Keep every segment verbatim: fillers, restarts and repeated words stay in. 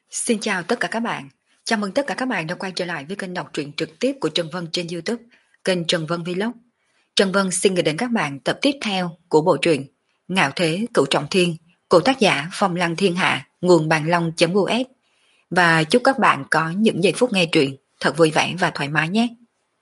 Xin chào tất cả các bạn. Chào mừng tất cả các bạn đã quay trở lại với kênh đọc truyện trực tiếp của Trần Vân trên YouTube, kênh Trần Vân Vlog. Trần Vân xin gửi đến các bạn tập tiếp theo của bộ truyện Ngạo Thế Cửu Trọng Thiên của tác giả Phong Lăng Thiên Hạ, nguồn bàn long.us. Và chúc các bạn có những giây phút nghe truyện thật vui vẻ và thoải mái nhé.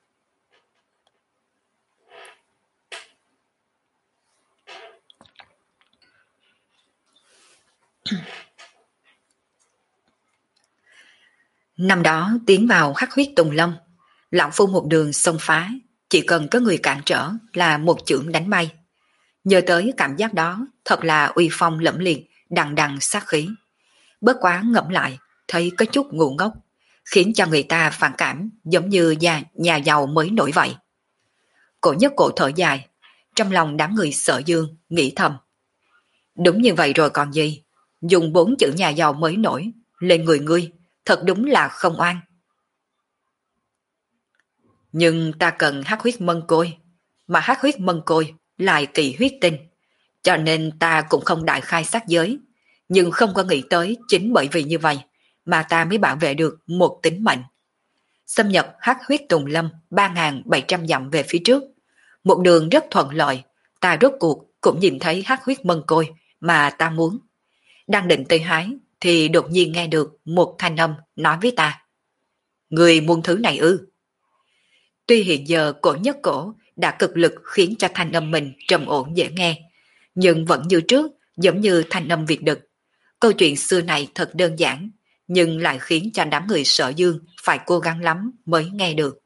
Năm đó tiến vào Hắc Huyết Tùng Lâm, lão phu một đường xông phá, chỉ cần có người cản trở là một chưởng đánh bay. Nhớ tới cảm giác đó, thật là uy phong lẫm liệt, đằng đằng sát khí. Bất quá ngẫm lại, thấy có chút ngu ngốc, khiến cho người ta phản cảm giống như nhà, nhà giàu mới nổi vậy. Cổ nhất cổ thở dài, trong lòng đám người sợ dương, nghĩ thầm. Đúng như vậy rồi còn gì, dùng bốn chữ nhà giàu mới nổi, lên người ngươi, thật đúng là không oan. Nhưng ta cần hắc huyết mân côi, mà hắc huyết mân côi lại kỳ huyết tinh, cho nên ta cũng không đại khai sát giới, nhưng không có nghĩ tới chính bởi vì như vậy mà ta mới bảo vệ được một tính mệnh. Xâm nhập hắc huyết Tùng Lâm ba nghìn bảy trăm dặm về phía trước, một đường rất thuận lợi, ta rốt cuộc cũng nhìn thấy hắc huyết mân côi mà ta muốn. Đang định tới hái thì đột nhiên nghe được một thanh âm nói với ta. Người muốn thứ này ư? Tuy hiện giờ cổ nhất cổ đã cực lực khiến cho thanh âm mình trầm ổn dễ nghe, nhưng vẫn như trước, giống như thanh âm Việt đực. Câu chuyện xưa này thật đơn giản, nhưng lại khiến cho đám người Sở Dương phải cố gắng lắm mới nghe được.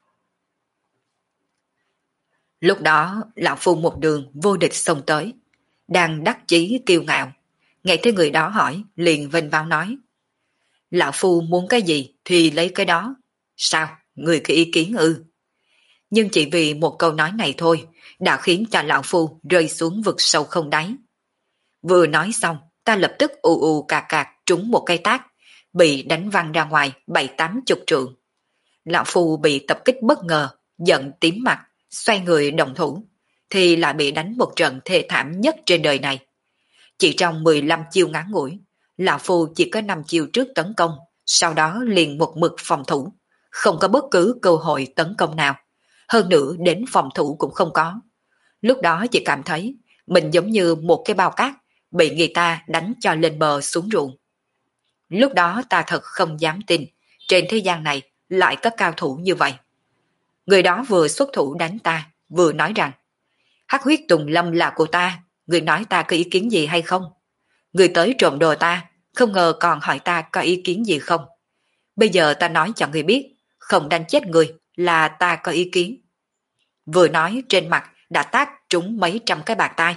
Lúc đó, lão phu một đường vô địch xông tới, đang đắc chí kiêu ngạo. Nghe thấy người đó hỏi, liền vênh váo nói. Lão phu muốn cái gì thì lấy cái đó. Sao, người có ý kiến ư? Nhưng chỉ vì một câu nói này thôi, đã khiến cho lão phu rơi xuống vực sâu không đáy. Vừa nói xong, ta lập tức ù ù cà cạc trúng một cây tát, bị đánh văng ra ngoài bảy tám chục trượng. Lão phu bị tập kích bất ngờ, giận tím mặt, xoay người động thủ, thì lại bị đánh một trận thê thảm nhất trên đời này. Chỉ trong mười lăm chiêu ngắn ngủi, lão phu chỉ có năm chiêu trước tấn công, sau đó liền một mực phòng thủ, không có bất cứ cơ hội tấn công nào. Hơn nữa đến phòng thủ cũng không có. Lúc đó chỉ cảm thấy mình giống như một cái bao cát bị người ta đánh cho lên bờ xuống ruộng. Lúc đó ta thật không dám tin trên thế gian này lại có cao thủ như vậy. Người đó vừa xuất thủ đánh ta, vừa nói rằng hắc huyết Tùng Lâm là của ta, người nói ta có ý kiến gì hay không? Người tới trộm đồ ta, không ngờ còn hỏi ta có ý kiến gì không? Bây giờ ta nói cho người biết, không đánh chết người là ta có ý kiến. Vừa nói trên mặt đã tát trúng mấy trăm cái bạt tai.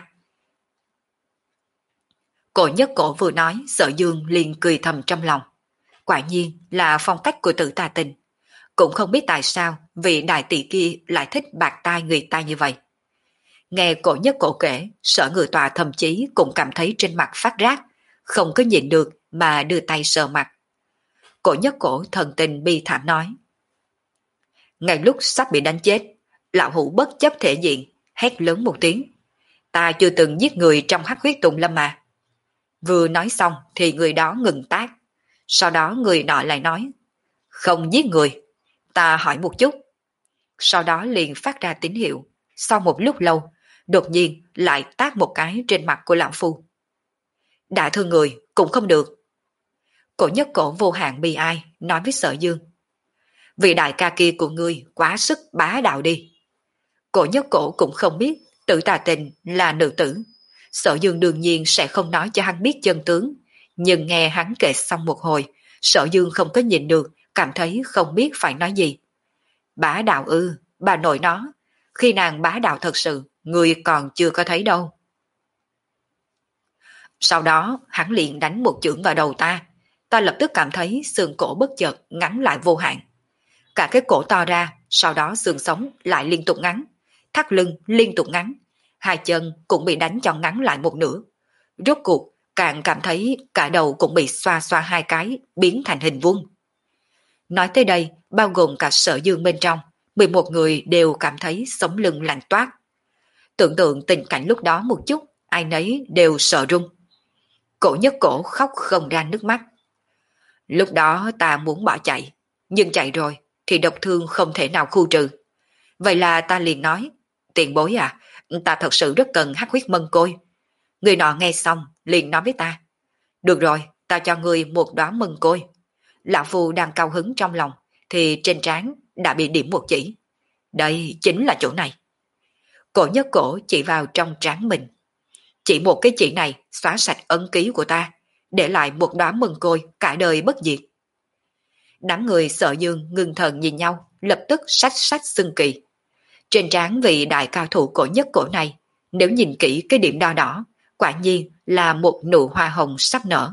Cổ nhất cổ vừa nói, Sở Dương liền cười thầm trong lòng. Quả nhiên là phong cách của Tử Tà Tình. Cũng không biết tại sao vị đại tỷ kia lại thích bạt tai người ta như vậy. Nghe cổ nhất cổ kể, Sở Ngự Tọa thậm chí cũng cảm thấy trên mặt phát rát, không có nhịn được mà đưa tay sờ mặt. Cổ nhất cổ thần tình bi thảm nói. Ngay lúc sắp bị đánh chết, lão hủ bất chấp thể diện, hét lớn một tiếng. Ta chưa từng giết người trong hắc huyết Tùng Lâm mà. Vừa nói xong thì người đó ngừng tát. Sau đó người nọ lại nói. Không giết người, ta hỏi một chút. Sau đó liền phát ra tín hiệu. Sau một lúc lâu, đột nhiên lại tát một cái trên mặt của lão phu. Đã thương người cũng không được. Cổ nhất cổ vô hạn bi ai nói với Sở Dương. Vị đại ca kia của ngươi quá sức bá đạo đi. Cổ nhất cổ cũng không biết Tử Tà Tình là nữ tử. Sở Dương đương nhiên sẽ không nói cho hắn biết chân tướng, nhưng nghe hắn kể xong một hồi, Sở Dương không có nhìn được, cảm thấy không biết phải nói gì. Bá đạo ư, bà nội nó, khi nàng bá đạo thật sự, người còn chưa có thấy đâu. Sau đó hắn liền đánh một chưởng vào đầu ta, ta lập tức cảm thấy xương cổ bất chợt ngắn lại vô hạn. Cả cái cổ to ra, sau đó xương sống lại liên tục ngắn, thắt lưng liên tục ngắn, hai chân cũng bị đánh cho ngắn lại một nửa. Rốt cuộc, càng cảm thấy cả đầu cũng bị xoa xoa hai cái, biến thành hình vuông. Nói tới đây, bao gồm cả Sở Dương bên trong, mười một người đều cảm thấy sống lưng lạnh toát. Tưởng tượng tình cảnh lúc đó một chút, ai nấy đều sợ run. Cổ nhất cổ khóc không ra nước mắt. Lúc đó ta muốn bỏ chạy, nhưng chạy rồi thì độc thương không thể nào khu trừ. Vậy là ta liền nói, tiền bối à, ta thật sự rất cần hắc huyết mân côi. Người nọ nghe xong liền nói với ta, được rồi, ta cho ngươi một đóa mân côi. Lão Phu đang cao hứng trong lòng, thì trên trán đã bị điểm một chỉ. Đây chính là chỗ này. Cổ nhất cổ chỉ vào trong trán mình. Chỉ một cái chỉ này xóa sạch ấn ký của ta, để lại một đóa mân côi cả đời bất diệt. Đám người Sợ Dương ngưng thần nhìn nhau, lập tức sách sách xưng kỳ. Trên trán vị đại cao thủ cổ nhất cổ này, nếu nhìn kỹ cái điểm đo đỏ, quả nhiên là một nụ hoa hồng sắp nở.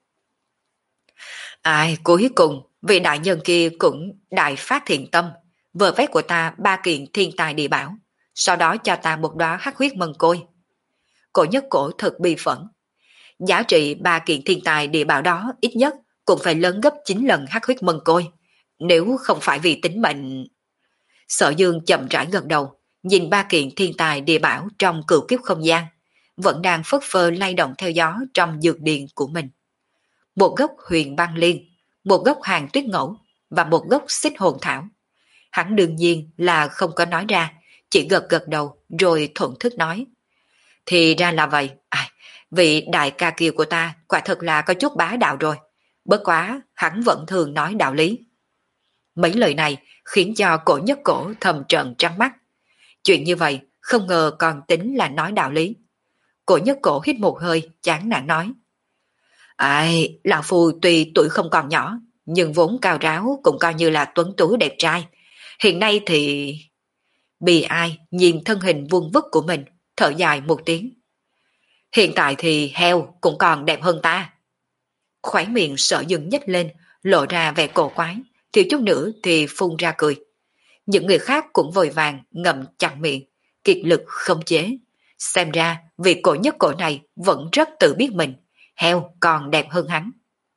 Ai, cuối cùng, vị đại nhân kia cũng đại phát thiện tâm, vờ vét của ta ba kiện thiên tài địa bảo, sau đó cho ta một đóa hắc huyết mân côi. Cổ nhất cổ thật bi phẫn. Giá trị ba kiện thiên tài địa bảo đó ít nhất cũng phải lớn gấp chín lần hắc huyết mân côi, nếu không phải vì tính mệnh. Sở Dương chậm rãi gật đầu, nhìn ba kiện thiên tài địa bảo trong cửu kiếp không gian, vẫn đang phất phơ lay động theo gió trong dược điền của mình. Một gốc huyền băng liên, một gốc hàng tuyết ngẫu và một gốc xích hồn thảo. Hắn đương nhiên là không có nói ra, chỉ gật gật đầu rồi thuận thức nói. Thì ra là vậy, à, vị đại ca kia của ta quả thật là có chút bá đạo rồi. Bất quá, hắn vẫn thường nói đạo lý. Mấy lời này khiến cho cổ nhất cổ thầm trợn trắng mắt. Chuyện như vậy không ngờ còn tính là nói đạo lý. Cổ nhất cổ hít một hơi, chán nản nói. Ai, lão phu tuy tuổi không còn nhỏ, nhưng vốn cao ráo cũng coi như là tuấn tú đẹp trai. Hiện nay thì... Bị ai nhìn thân hình vuông vức của mình, thở dài một tiếng. Hiện tại thì heo cũng còn đẹp hơn ta. Khóe miệng Sở Dương nhếch lên, lộ ra vẻ cổ quái, thiếu chút nữa thì phun ra cười. Những người khác cũng vội vàng ngậm chặt miệng, kiệt lực không chế. Xem ra vị cổ nhất cổ này vẫn rất tự biết mình, heo còn đẹp hơn hắn.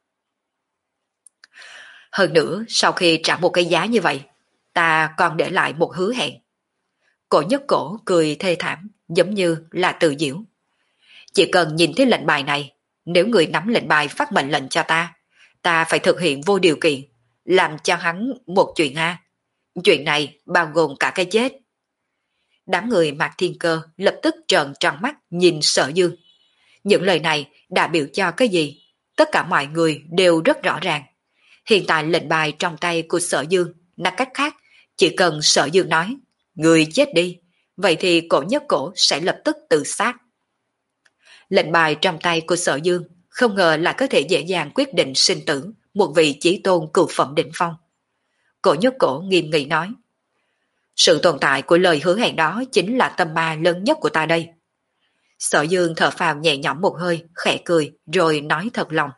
Hơn nữa, sau khi trả một cái giá như vậy, ta còn để lại một hứa hẹn. Cổ nhất cổ cười thê thảm, giống như là tự diễu. Chỉ cần nhìn thấy lệnh bài này, nếu người nắm lệnh bài phát mệnh lệnh cho ta, ta phải thực hiện vô điều kiện, làm cho hắn một chuyện a. Chuyện này bao gồm cả cái chết. Đám người Mạc Thiên Cơ lập tức trợn tròn mắt nhìn Sở Dương. Những lời này đã biểu cho cái gì? Tất cả mọi người đều rất rõ ràng. Hiện tại lệnh bài trong tay của Sở Dương, nói cách khác, chỉ cần Sở Dương nói, người chết đi, vậy thì cổ nhất cổ sẽ lập tức tự sát. Lệnh bài trong tay của Sở Dương không ngờ là có thể dễ dàng quyết định sinh tử một vị chí tôn cửu phẩm đỉnh phong. Cổ nhất cổ nghiêm nghị nói, sự tồn tại của lời hứa hẹn đó chính là tâm ma lớn nhất của ta đây. Sở Dương thở phào nhẹ nhõm một hơi, khẽ cười rồi nói thật lòng.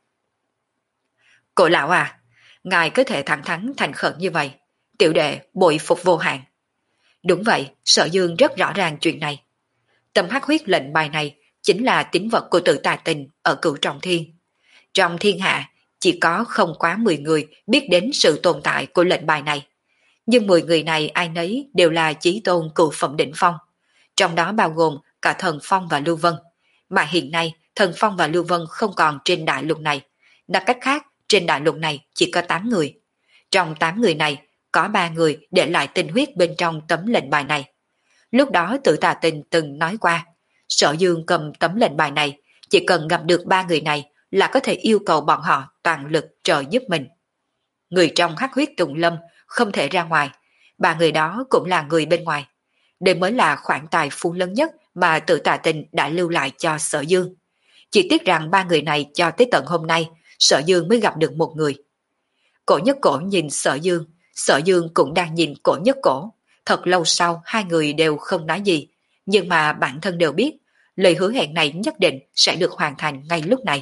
Cổ lão à, ngài có thể thẳng thắn thành khẩn như vậy, tiểu đệ bội phục vô hạn. Đúng vậy, Sở Dương rất rõ ràng chuyện này. Tâm hắc huyết lệnh bài này chính là tín vật của Tử Tà Tình ở Cửu Trọng Thiên. Trong thiên hạ, chỉ có không quá mười người biết đến sự tồn tại của lệnh bài này. Nhưng mười người này ai nấy đều là chí tôn cửu phẩm đỉnh phong. Trong đó bao gồm cả Thần Phong và Lưu Vân. Mà hiện nay, Thần Phong và Lưu Vân không còn trên đại lục này. Nói cách khác, trên đại lục này chỉ có tám người. Trong tám người này, có ba người để lại tinh huyết bên trong tấm lệnh bài này. Lúc đó Tử Tà Tình từng nói qua, Sở Dương cầm tấm lệnh bài này, chỉ cần gặp được ba người này là có thể yêu cầu bọn họ toàn lực trợ giúp mình. Người trong hắc huyết tùng lâm không thể ra ngoài, ba người đó cũng là người bên ngoài. Đây mới là khoản tài phú lớn nhất mà Tử Tà Tình đã lưu lại cho Sở Dương. Chỉ tiếc rằng ba người này cho tới tận hôm nay, Sở Dương mới gặp được một người. Cổ nhất cổ nhìn Sở Dương, Sở Dương cũng đang nhìn cổ nhất cổ. Thật lâu sau hai người đều không nói gì, nhưng mà bản thân đều biết, lời hứa hẹn này nhất định sẽ được hoàn thành ngay lúc này.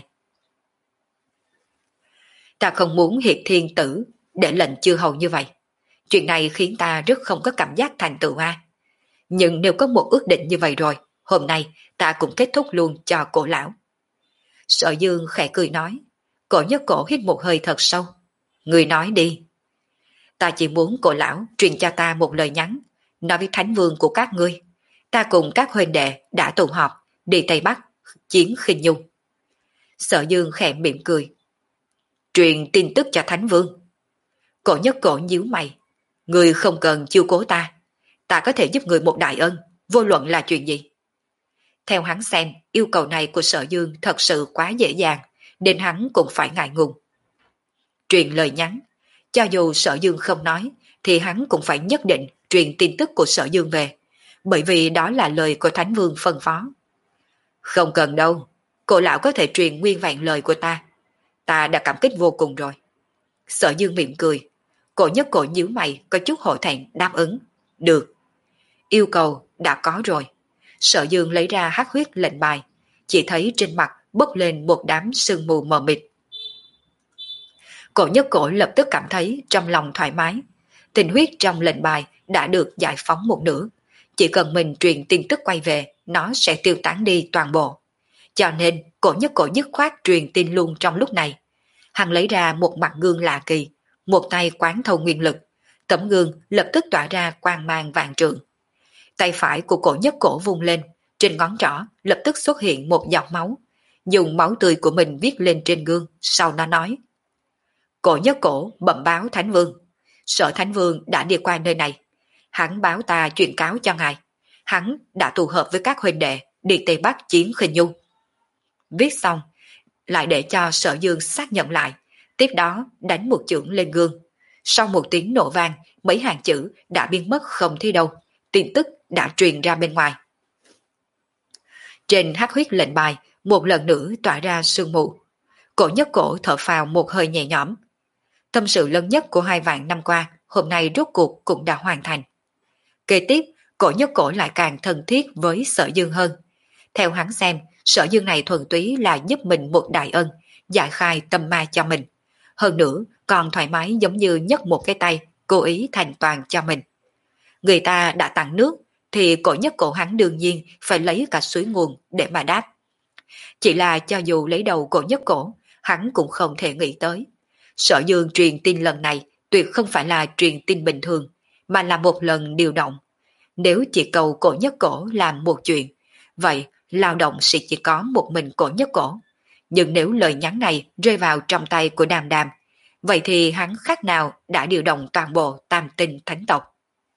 Ta không muốn hiệp thiên tử để lệnh chư hầu như vậy. Chuyện này khiến ta rất không có cảm giác thành tựu a. Nhưng nếu có một ước định như vậy rồi, hôm nay ta cũng kết thúc luôn cho cổ lão. Sở Dương khẽ cười nói, cổ nhất cổ hít một hơi thật sâu. Người nói đi. Ta chỉ muốn cổ lão truyền cho ta một lời nhắn, nói với thánh vương của các ngươi. Ta cùng các huynh đệ đã tụ họp, đi Tây Bắc, chiến khinh nhung. Sở Dương khẽ mỉm cười. Truyền tin tức cho Thánh Vương. Cổ Nhất Cổ nhíu mày. Người không cần chiêu cố ta. Ta có thể giúp người một đại ân, vô luận là chuyện gì. Theo hắn xem, yêu cầu này của Sở Dương thật sự quá dễ dàng, nên hắn cũng phải ngại ngùng. Truyền lời nhắn. Cho dù Sở Dương không nói, thì hắn cũng phải nhất định truyền tin tức của Sở Dương về, bởi vì đó là lời của Thánh Vương phân phó. Không cần đâu, cổ lão có thể truyền nguyên vẹn lời của ta. Ta đã cảm kích vô cùng rồi. Sở Dương mỉm cười. Cổ Nhất Cổ nhíu mày có chút hổ thẹn đáp ứng. Được. Yêu cầu đã có rồi. Sở Dương lấy ra hắc huyết lệnh bài, chỉ thấy trên mặt bốc lên một đám sương mù mờ mịt. Cổ Nhất Cổ lập tức cảm thấy trong lòng thoải mái. Tình huyết trong lệnh bài đã được giải phóng một nửa. Chỉ cần mình truyền tin tức quay về, nó sẽ tiêu tán đi toàn bộ. Cho nên Cổ Nhất Cổ dứt khoát truyền tin luôn trong lúc này. Hắn lấy ra một mặt gương lạ kỳ, một tay quán thâu nguyên lực. Tấm gương lập tức tỏa ra quang mang vạn trượng. Tay phải của Cổ Nhất Cổ vung lên, trên ngón trỏ lập tức xuất hiện một giọt máu. Dùng máu tươi của mình viết lên trên gương, sau đó nói. Cổ Nhất Cổ bẩm báo Thánh Vương. Sở Thánh Vương đã đi qua nơi này. Hắn báo ta truyền cáo cho ngài. Hắn đã tụ hợp với các huynh đệ đi Tây Bắc chiến Khinh Nhu. Viết xong, lại để cho Sở Dương xác nhận lại. Tiếp đó đánh một chưởng lên gương. Sau một tiếng nổ vang, mấy hàng chữ đã biến mất không thấy đâu. Tin tức đã truyền ra bên ngoài. Trên hắc huyết lệnh bài, một lần nữa tỏa ra sương mù. Cổ Nhất Cổ thở phào một hơi nhẹ nhõm. Tâm sự lớn nhất của hai vạn năm qua, hôm nay rốt cuộc cũng đã hoàn thành. Kế tiếp, Cổ Nhất Cổ lại càng thân thiết với Sở Dương hơn. Theo hắn xem, Sở Dương này thuần túy là giúp mình một đại ân, giải khai tâm ma cho mình. Hơn nữa, còn thoải mái giống như nhấc một cái tay, cố ý thành toàn cho mình. Người ta đã tặng nước, thì Cổ Nhất Cổ hắn đương nhiên phải lấy cả suối nguồn để mà đáp. Chỉ là cho dù lấy đầu Cổ Nhất Cổ, hắn cũng không thể nghĩ tới. Sở Dương truyền tin lần này tuyệt không phải là truyền tin bình thường, mà là một lần điều động. Nếu chỉ cầu Cổ Nhất Cổ làm một chuyện, vậy lao động sẽ chỉ có một mình Cổ Nhất Cổ. Nhưng nếu lời nhắn này rơi vào trong tay của Đàm Đàm, vậy thì hắn khác nào đã điều động toàn bộ tam tinh thánh tộc.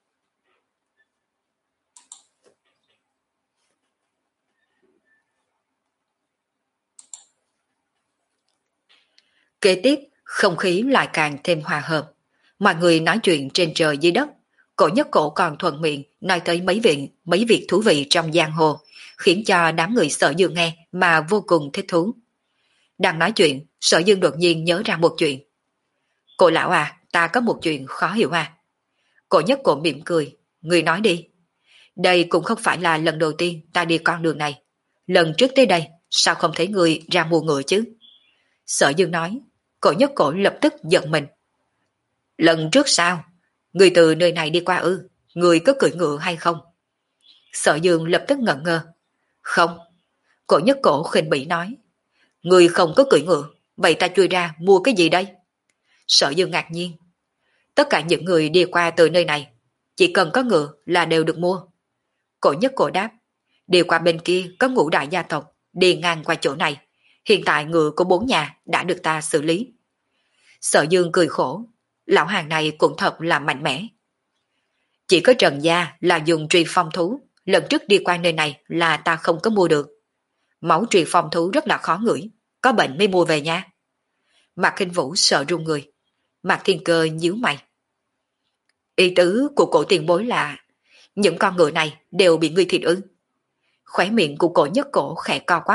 Kế tiếp, không khí lại càng thêm hòa hợp. Mọi người nói chuyện trên trời dưới đất. Cổ Nhất Cổ còn thuận miệng nói tới mấy việc, mấy việc thú vị trong giang hồ, khiến cho đám người Sở Dương nghe mà vô cùng thích thú. Đang nói chuyện, Sở Dương đột nhiên nhớ ra một chuyện. Cổ lão à, ta có một chuyện khó hiểu à. Cổ Nhất Cổ mỉm cười, người nói đi. Đây cũng không phải là lần đầu tiên ta đi con đường này. Lần trước tới đây, sao không thấy người ra mua ngựa chứ? Sở Dương nói. Cổ Nhất Cổ lập tức giận mình. Lần trước sao? Người từ nơi này đi qua ư? Người có cưỡi ngựa hay không? Sở Dương lập tức ngẩn ngơ. Không. Cổ Nhất Cổ khinh bỉ nói. Người không có cưỡi ngựa, vậy ta chui ra mua cái gì đây? Sở Dương ngạc nhiên. Tất cả những người đi qua từ nơi này, chỉ cần có ngựa là đều được mua. Cổ Nhất Cổ đáp. Đi qua bên kia có ngũ đại gia tộc, đi ngang qua chỗ này. Hiện tại ngựa của bốn nhà đã được ta xử lý. Sở Dương cười khổ. Lão hàng này cũng thật là mạnh mẽ. Chỉ có Trần Gia là dùng truy phong thú. Lần trước đi qua nơi này là ta không có mua được. Máu truy phong thú rất là khó ngửi. Có bệnh mới mua về nha. Mạc Khinh Vũ sợ run người. Mạc Thiên Cơ nhíu mày. Ý tứ của cổ tiền bối là những con ngựa này đều bị ngươi thịt ư? Khóe miệng của Cổ Nhất Cổ khẽ co quắp.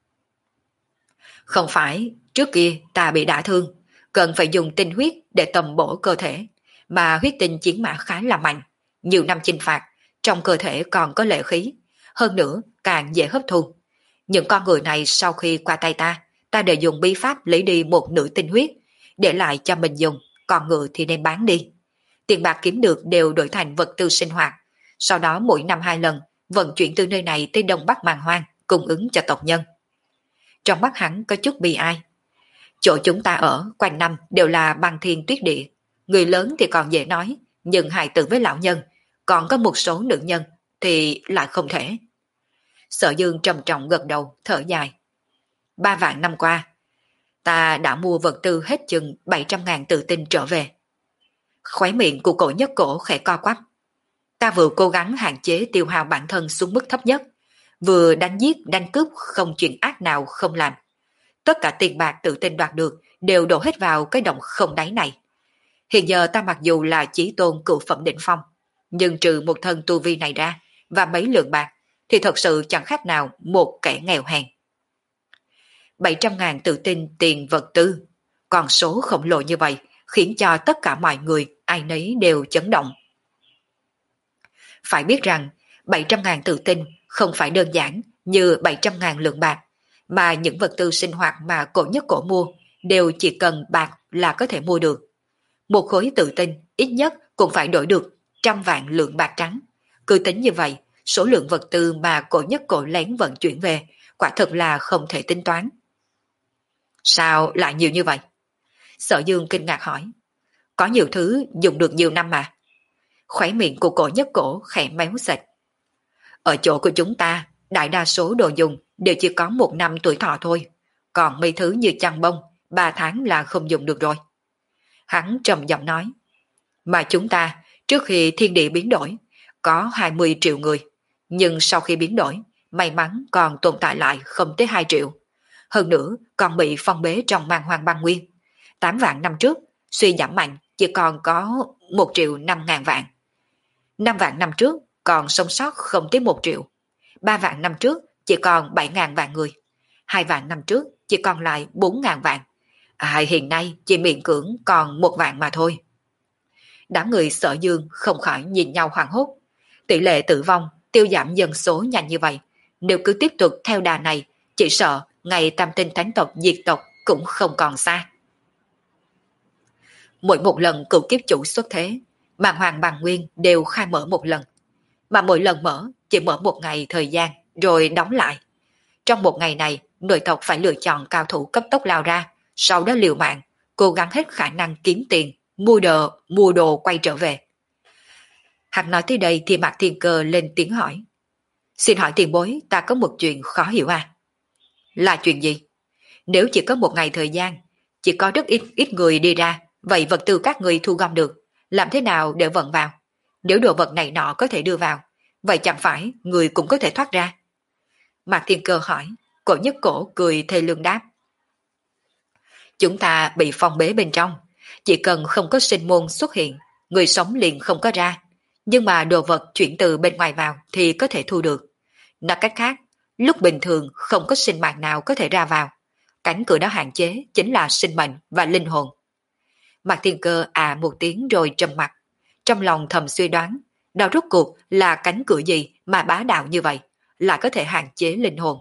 Không phải, trước kia ta bị đả thương, cần phải dùng tinh huyết để tầm bổ cơ thể, mà huyết tinh chiến mã khá là mạnh, nhiều năm chinh phạt, trong cơ thể còn có lệ khí, hơn nữa càng dễ hấp thu. Những con người này sau khi qua tay ta, ta đều dùng bí pháp lấy đi một nửa tinh huyết, để lại cho mình dùng, còn ngựa thì nên bán đi. Tiền bạc kiếm được đều đổi thành vật tư sinh hoạt, sau đó mỗi năm hai lần vận chuyển từ nơi này tới Đông Bắc Màn Hoang, cung ứng cho tộc nhân. Trong mắt hắn có chút bi ai. Chỗ chúng ta ở quanh năm đều là băng thiên tuyết địa, người lớn thì còn dễ nói, nhưng hài tử với lão nhân, còn có một số nữ nhân thì lại không thể. Sở Dương trầm trọng gật đầu, thở dài. Ba vạn năm qua, Ta đã mua vật tư hết chừng bảy trăm ngàn tự tinh trở về. Khóe miệng của cổ nhất cổ khẽ co quắp. Ta vừa cố gắng hạn chế tiêu hao bản thân xuống mức thấp nhất, vừa đánh giết đánh cướp không chuyện ác nào không làm. Tất cả tiền bạc tự tin đoạt được đều đổ hết vào cái động không đáy này. Hiện giờ ta mặc dù là chí tôn cựu phẩm đỉnh phong, nhưng trừ một thân tu vi này ra và mấy lượng bạc thì thật sự chẳng khác nào một kẻ nghèo hèn. bảy trăm ngàn tự tin tiền vật tư, con số khổng lồ như vậy khiến cho tất cả mọi người ai nấy đều chấn động. Phải biết rằng bảy trăm ngàn tự tin không phải đơn giản như bảy trăm ngàn lượng bạc, mà những vật tư sinh hoạt mà cổ nhất cổ mua đều chỉ cần bạc là có thể mua được. Một khối tự tin ít nhất cũng phải đổi được trăm vạn lượng bạc trắng. Cứ tính như vậy, số lượng vật tư mà cổ nhất cổ lén vận chuyển về quả thật là không thể tính toán. Sao lại nhiều như vậy? Sở Dương kinh ngạc hỏi. Có nhiều thứ dùng được nhiều năm mà. Khóe miệng của cổ nhất cổ khẽ méo sạch. Ở chỗ của chúng ta, đại đa số đồ dùng đều chỉ có một năm tuổi thọ thôi. Còn mấy thứ như chăn bông, ba tháng là không dùng được rồi. Hắn trầm giọng nói. Mà chúng ta, trước khi thiên địa biến đổi, có hai mươi triệu người. Nhưng sau khi biến đổi, may mắn còn tồn tại lại không tới hai triệu. Hơn nữa còn bị phong bế trong man hoang băng nguyên. Tám vạn năm trước, suy giảm mạnh chỉ còn có một triệu năm ngàn vạn. Năm vạn năm trước còn sống sót không tới một triệu. Ba vạn năm trước chỉ còn bảy ngàn vạn người. Hai vạn năm trước chỉ còn lại bốn ngàn vạn. À, hiện nay chỉ miễn cưỡng còn một vạn mà thôi. Đám người Sở Dương không khỏi nhìn nhau hoảng hốt. Tỷ lệ tử vong, tiêu giảm dân số nhanh như vậy, nếu cứ tiếp tục theo đà này, chỉ sợ ngày tam tinh thánh tộc diệt tộc cũng không còn xa. Mỗi một lần cựu kiếp chủ xuất thế, màn hoàng bàng nguyên đều khai mở một lần, mà mỗi lần mở chỉ mở một ngày thời gian rồi đóng lại. Trong một ngày này, nội tộc phải lựa chọn cao thủ cấp tốc lao ra, sau đó liều mạng, cố gắng hết khả năng kiếm tiền, mua đồ, mua đồ quay trở về. Hắn nói tới đây thì Mạc Thiên Cơ lên tiếng hỏi. Xin hỏi tiền bối, ta có một chuyện khó hiểu à? Là chuyện gì? Nếu chỉ có một ngày thời gian, chỉ có rất ít ít người đi ra, vậy vật tư các người thu gom được, làm thế nào để vận vào? Nếu đồ vật này nọ có thể đưa vào, vậy chẳng phải người cũng có thể thoát ra? Mạc Thiên Cơ hỏi, cổ nhất cổ cười thê lương đáp. Chúng ta bị phong bế bên trong, chỉ cần không có sinh môn xuất hiện, người sống liền không có ra, nhưng mà đồ vật chuyển từ bên ngoài vào thì có thể thu được. Nói cách khác, lúc bình thường không có sinh mạng nào có thể ra vào, cánh cửa đó hạn chế chính là sinh mệnh và linh hồn. Mạc Thiên Cơ à một tiếng rồi trầm mặt, trong lòng thầm suy đoán, đó rốt cuộc là cánh cửa gì mà bá đạo như vậy, là có thể hạn chế linh hồn.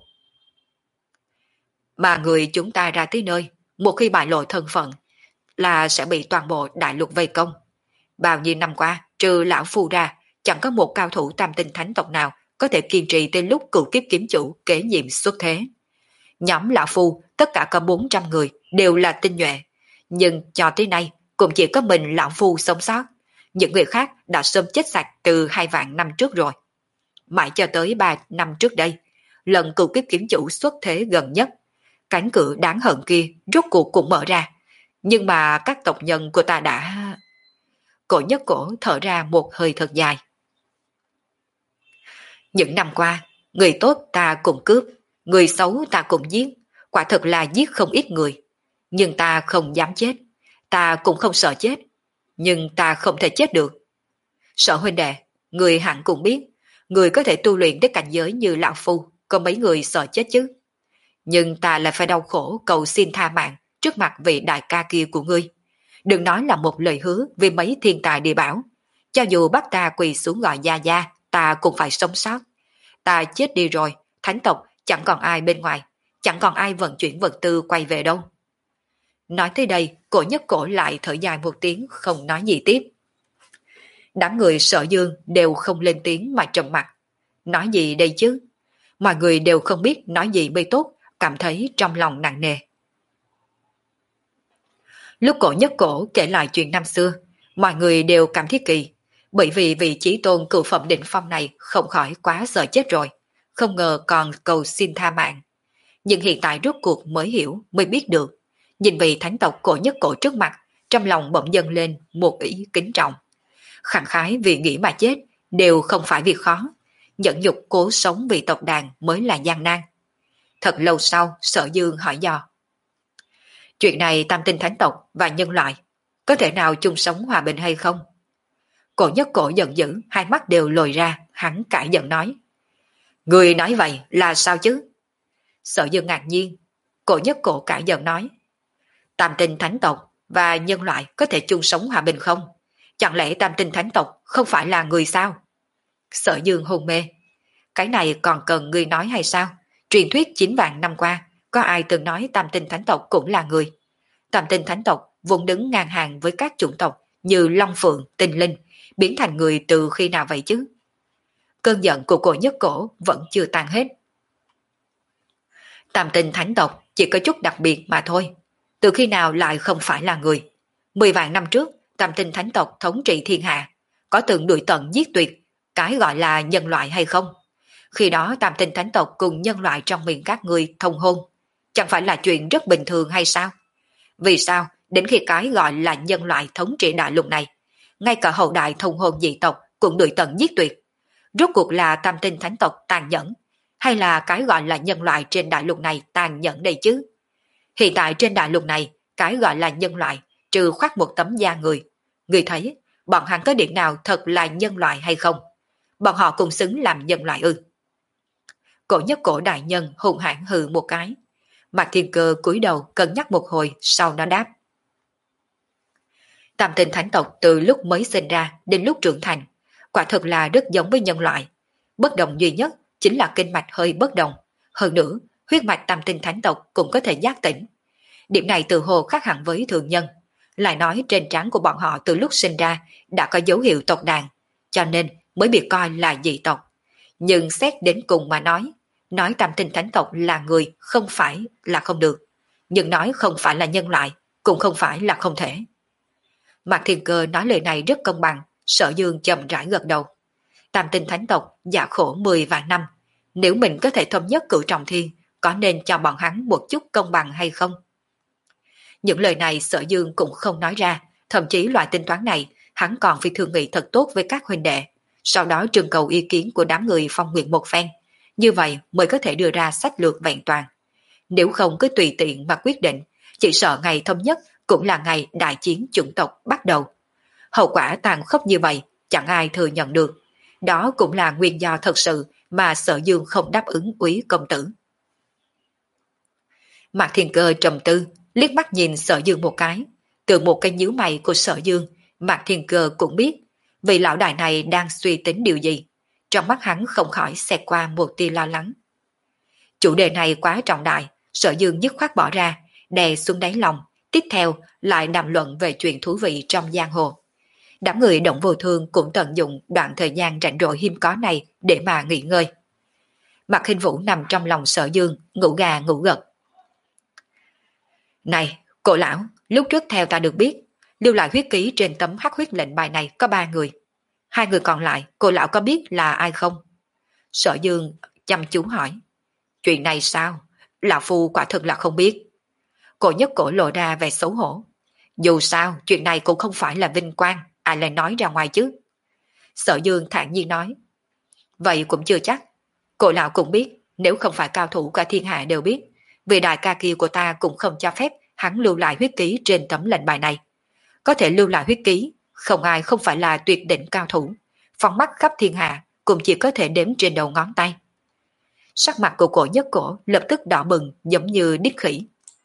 Mà người chúng ta ra tới nơi, một khi bại lộ thân phận, là sẽ bị toàn bộ đại lục vây công. Bao nhiêu năm qua, trừ lão phu ra, chẳng có một cao thủ tam tinh thánh tộc nào có thể kiên trì tới lúc cựu kiếp kiếm chủ kế nhiệm xuất thế. Nhóm lão phu, tất cả có bốn trăm người, đều là tinh nhuệ. Nhưng cho tới nay, cũng chỉ có mình lão phu sống sót. Những người khác đã sớm chết sạch từ hai vạn năm trước rồi. Mãi cho tới ba năm trước đây, lần cựu kiếp kiếm chủ xuất thế gần nhất, cánh cửa đáng hận kia rốt cuộc cũng mở ra. Nhưng mà các tộc nhân của ta đã... Cổ nhất cổ thở ra một hơi thật dài. Những năm qua, người tốt ta cũng cướp, người xấu ta cũng giết, quả thật là giết không ít người. Nhưng ta không dám chết, ta cũng không sợ chết, nhưng ta không thể chết được. Sở huynh đệ, người hẳn cũng biết, người có thể tu luyện đến cảnh giới như lão phu, có mấy người sợ chết chứ. Nhưng ta lại phải đau khổ cầu xin tha mạng trước mặt vị đại ca kia của ngươi. Đừng nói là một lời hứa vì mấy thiên tài địa bảo. Cho dù bắt ta quỳ xuống gọi gia gia, ta cũng phải sống sót. Ta chết đi rồi, thánh tộc chẳng còn ai bên ngoài, chẳng còn ai vận chuyển vật tư quay về đâu. Nói tới đây, cổ nhất cổ lại thở dài một tiếng không nói gì tiếp. Đám người Sở Dương đều không lên tiếng mà trầm mặt. Nói gì đây chứ? Mọi người đều không biết nói gì mới tốt, cảm thấy trong lòng nặng nề. Lúc cổ nhất cổ kể lại chuyện năm xưa, mọi người đều cảm thấy kỳ, bởi vì vị chí tôn cựu phẩm đỉnh phong này không khỏi quá sợ chết rồi, không ngờ còn cầu xin tha mạng. Nhưng hiện tại rốt cuộc mới hiểu, mới biết được, nhìn vị thánh tộc cổ nhất cổ trước mặt, trong lòng bỗng dâng lên một ý kính trọng. Khẳng khái vì nghĩ mà chết đều không phải việc khó, nhẫn nhục cố sống vì tộc đàn mới là gian nan. Thật lâu sau, Sở Dương hỏi dò. Chuyện này tam tinh thánh tộc và nhân loại có thể nào chung sống hòa bình hay không? Cổ nhất cổ giận dữ, hai mắt đều lồi ra, hắn cãi giận nói. Người nói vậy là sao chứ? Sở Dương ngạc nhiên, cổ nhất cổ cãi giận nói. Tam tinh thánh tộc và nhân loại có thể chung sống hòa bình không? Chẳng lẽ tam tinh thánh tộc không phải là người sao? Sở Dương hôn mê. Cái này còn cần người nói hay sao? Truyền thuyết chín vạn năm qua, có ai từng nói tam tinh thánh tộc cũng là người? Tam tinh thánh tộc vốn đứng ngang hàng với các chủng tộc như Long Phượng, Tinh Linh, biến thành người từ khi nào vậy chứ? Cơn giận của cổ nhất cổ vẫn chưa tan hết. Tam tinh thánh tộc chỉ có chút đặc biệt mà thôi. Từ khi nào lại không phải là người? Mười vạn năm trước, tam tinh thánh tộc thống trị thiên hạ, có từng đuổi tận giết tuyệt, cái gọi là nhân loại hay không? Khi đó tam tinh thánh tộc cùng nhân loại trong miệng các ngươi thông hôn, chẳng phải là chuyện rất bình thường hay sao? Vì sao đến khi cái gọi là nhân loại thống trị đại lục này, ngay cả hậu đại thông hôn dị tộc cũng đuổi tận giết tuyệt? Rốt cuộc là tam tinh thánh tộc tàn nhẫn, hay là cái gọi là nhân loại trên đại lục này tàn nhẫn đây chứ? Hiện tại trên đại lục này, cái gọi là nhân loại trừ khoác một tấm da người. Người thấy, bọn hắn có điểm nào thật là nhân loại hay không? Bọn họ cùng xứng làm nhân loại ư? Cổ nhất cổ đại nhân hùng hãn hừ một cái. Mạc Thiên Cơ cúi đầu cân nhắc một hồi, sau đó đáp. Tam tinh thánh tộc từ lúc mới sinh ra đến lúc trưởng thành, quả thực là rất giống với nhân loại. Bất đồng duy nhất chính là kinh mạch hơi bất đồng. Hơn nữa, huyết mạch tam tinh thánh tộc cũng có thể giác tỉnh. Điểm này từ hồ khác hẳn với thường nhân. Lại nói trên trán của bọn họ từ lúc sinh ra đã có dấu hiệu tộc đàn, cho nên mới bị coi là dị tộc. Nhưng xét đến cùng mà nói, nói tam tinh thánh tộc là người không phải là không được, nhưng nói không phải là nhân loại cũng không phải là không thể. Mạc Thiên Cơ nói lời này rất công bằng. Sở Dương chậm rãi gật đầu. Tam tinh thánh tộc dạ khổ mười vạn năm, nếu mình có thể thống nhất cửu trọng thiên, có nên cho bọn hắn một chút công bằng hay không? Những lời này Sở Dương cũng không nói ra, thậm chí loại tính toán này hắn còn phải thương nghị thật tốt với các huynh đệ, sau đó trưng cầu ý kiến của đám người Phong Nguyệt một phen, như vậy mới có thể đưa ra sách lược vẹn toàn. Nếu không cứ tùy tiện mà quyết định, chỉ sợ ngày thống nhất cũng là ngày đại chiến chủng tộc bắt đầu. Hậu quả tàn khốc như vậy chẳng ai thừa nhận được. Đó cũng là nguyên do thật sự mà Sở Dương không đáp ứng Úy công tử. Mạc Thiên Cơ trầm tư, liếc mắt nhìn Sở Dương một cái. Từ một cái nhíu mày của Sở Dương, Mạc Thiên Cơ cũng biết vị lão đại này đang suy tính điều gì. Trong mắt hắn không khỏi xẹt qua một tia lo lắng. Chủ đề này quá trọng đại, Sở Dương dứt khoát bỏ ra, đè xuống đáy lòng. Tiếp theo lại đàm luận về chuyện thú vị trong giang hồ. Đám người Động Vô Thương cũng tận dụng đoạn thời gian rảnh rỗi hiếm có này để mà nghỉ ngơi. Mạc Hinh Vũ nằm trong lòng Sở Dương, ngủ gà ngủ gật. Này, cổ lão, lúc trước theo ta được biết, lưu lại huyết ký trên tấm hắc huyết lệnh bài này có ba người. Hai người còn lại, cổ lão có biết là ai không? Sở Dương chăm chú hỏi. Chuyện này sao? Lão Phu quả thực là không biết. Cổ nhất cổ lộ ra vẻ xấu hổ. Dù sao, chuyện này cũng không phải là vinh quang, ai lại nói ra ngoài chứ? Sở Dương thản nhiên nói. Vậy cũng chưa chắc. Cổ lão cũng biết, nếu không phải cao thủ cả thiên hạ đều biết, vì đại ca kia của ta cũng không cho phép hắn lưu lại huyết ký trên tấm lệnh bài này. Có thể lưu lại huyết ký, không ai không phải là tuyệt đỉnh cao thủ. Phong mắt khắp thiên hạ cũng chỉ có thể đếm trên đầu ngón tay. Sắc mặt của cổ nhất cổ lập tức đỏ bừng giống như đít khỉ.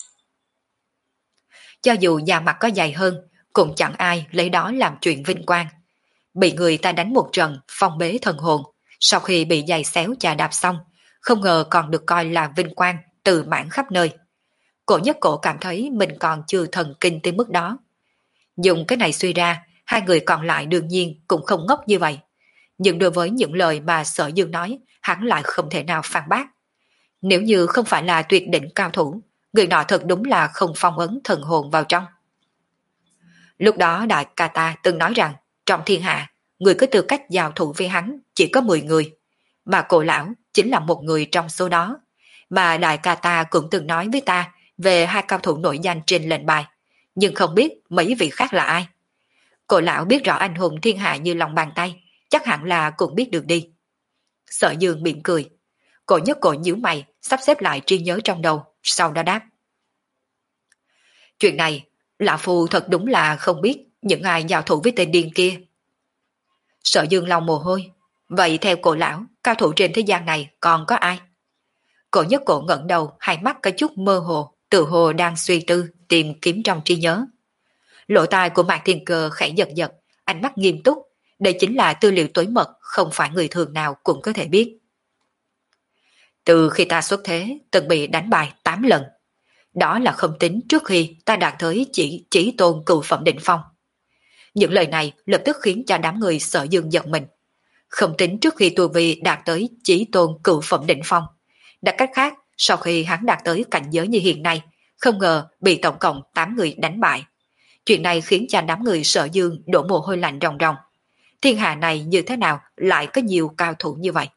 Cho dù da mặt có dày hơn, cũng chẳng ai lấy đó làm chuyện vinh quang. Bị người ta đánh một trận, phong bế thần hồn, sau khi bị giày xéo chà đạp xong, không ngờ còn được coi là vinh quang, từ mãn khắp nơi. Cổ nhất cổ cảm thấy mình còn chưa thần kinh tới mức đó. Dùng cái này suy ra, hai người còn lại đương nhiên cũng không ngốc như vậy. Nhưng đối với những lời mà Sở Dương nói, hắn lại không thể nào phản bác. Nếu như không phải là tuyệt đỉnh cao thủ, người nọ thật đúng là không phong ấn thần hồn vào trong. Lúc đó đại ca ta từng nói rằng, trong thiên hạ, người có tư cách giao thủ với hắn chỉ có mười người, mà cổ lão chính là một người trong số đó. Mà đại ca ta cũng từng nói với ta, về hai cao thủ nổi danh trên lệnh bài, nhưng không biết mấy vị khác là ai. Cổ lão biết rõ anh hùng thiên hạ như lòng bàn tay, chắc hẳn là cũng biết được đi. Sở Dương mỉm cười. Cổ Nhất Cổ nhíu mày, sắp xếp lại trí nhớ trong đầu, sau đó đáp. Chuyện này, lão phu thật đúng là không biết những ai giao thủ với tên điên kia. Sở Dương lau mồ hôi. Vậy theo cổ lão, cao thủ trên thế gian này còn có ai? Cổ Nhất Cổ ngẩng đầu, hai mắt có chút mơ hồ, tự hồ đang suy tư, tìm kiếm trong trí nhớ. Lỗ tai của Mạc Thiên Cơ khẽ giật giật, ánh mắt nghiêm túc. Đây chính là tư liệu tối mật, không phải người thường nào cũng có thể biết. Từ khi ta xuất thế, từng bị đánh bại tám lần. Đó là không tính trước khi ta đạt tới chỉ chỉ tôn cựu phẩm đỉnh phong. Những lời này lập tức khiến cho đám người Sở Dương giật mình. Không tính trước khi tu vi đạt tới chỉ tôn cựu phẩm đỉnh phong. Đặt cách khác, sau khi hắn đạt tới cảnh giới như hiện nay, không ngờ bị tổng cộng tám người đánh bại. Chuyện này khiến cho đám người Sở Dương đổ mồ hôi lạnh ròng ròng. Thiên hạ này như thế nào lại có nhiều cao thủ như vậy?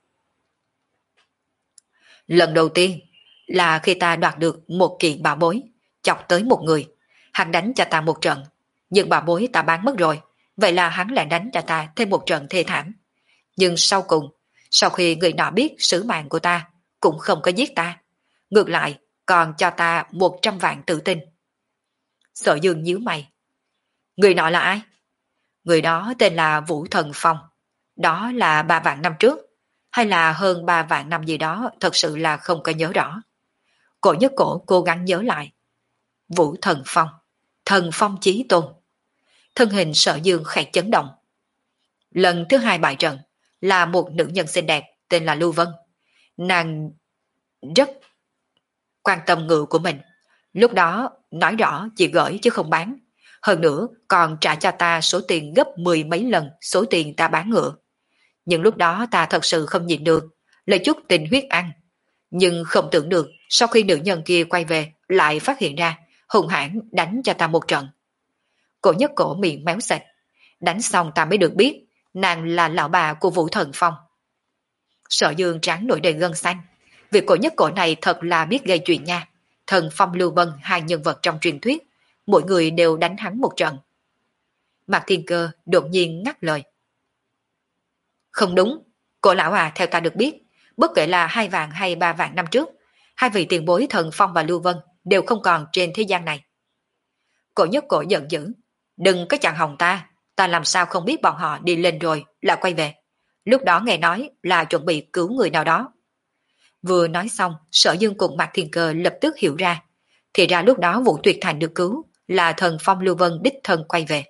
Lần đầu tiên là khi ta đoạt được một kiện bảo bối, chọc tới một người, hắn đánh cho ta một trận, nhưng bảo bối ta bán mất rồi, vậy là hắn lại đánh cho ta thêm một trận thê thảm. Nhưng sau cùng, sau khi người nọ biết sứ mạng của ta, cũng không có giết ta, ngược lại còn cho ta một trăm vạn tự tin. Sở Dương nhíu mày. Người nọ là ai? Người đó tên là Vũ Thần Phong. Đó là ba vạn năm trước, hay là hơn ba vạn năm gì đó, thật sự là không có nhớ rõ. Cổ Nhất Cổ cố gắng nhớ lại. Vũ Thần Phong, Thần Phong Chí Tôn. Thân hình Sở Dương khẽ chấn động. Lần thứ hai bại trận là một nữ nhân xinh đẹp tên là Lưu Vân. Nàng rất quan tâm ngựa của mình. Lúc đó nói rõ chỉ gửi chứ không bán. Hơn nữa còn trả cho ta số tiền gấp mười mấy lần số tiền ta bán ngựa. Nhưng lúc đó ta thật sự không nhịn được, lấy chút tình huyết ăn. Nhưng không tưởng được sau khi nữ nhân kia quay về lại phát hiện ra hùng hãn đánh cho ta một trận. Cổ Nhất Cổ miệng méo sạch. Đánh xong ta mới được biết nàng là lão bà của Vũ Thần Phong. Sở Dương trán nổi đầy gân xanh. Việc Cổ Nhất Cổ này thật là biết gây chuyện nha. Thần Phong Lưu Vân hai nhân vật trong truyền thuyết, mỗi người đều đánh hắn một trận. Mạc Thiên Cơ đột nhiên ngắt lời. Không đúng, cổ lão à, theo ta được biết, bất kể là hai vạn hay ba vạn năm trước, hai vị tiền bối Thần Phong và Lưu Vân đều không còn trên thế gian này. Cổ Nhất Cổ giận dữ. Đừng có chặn hòng ta, ta làm sao không biết bọn họ đi lên rồi là quay về. Lúc đó nghe nói là chuẩn bị cứu người nào đó. Vừa nói xong, Sở Dương cùng Mạc Thiên Cơ lập tức hiểu ra. Thì ra lúc đó Vũ Tuyệt Thành được cứu là Thần Phong Lưu Vân đích thân quay về.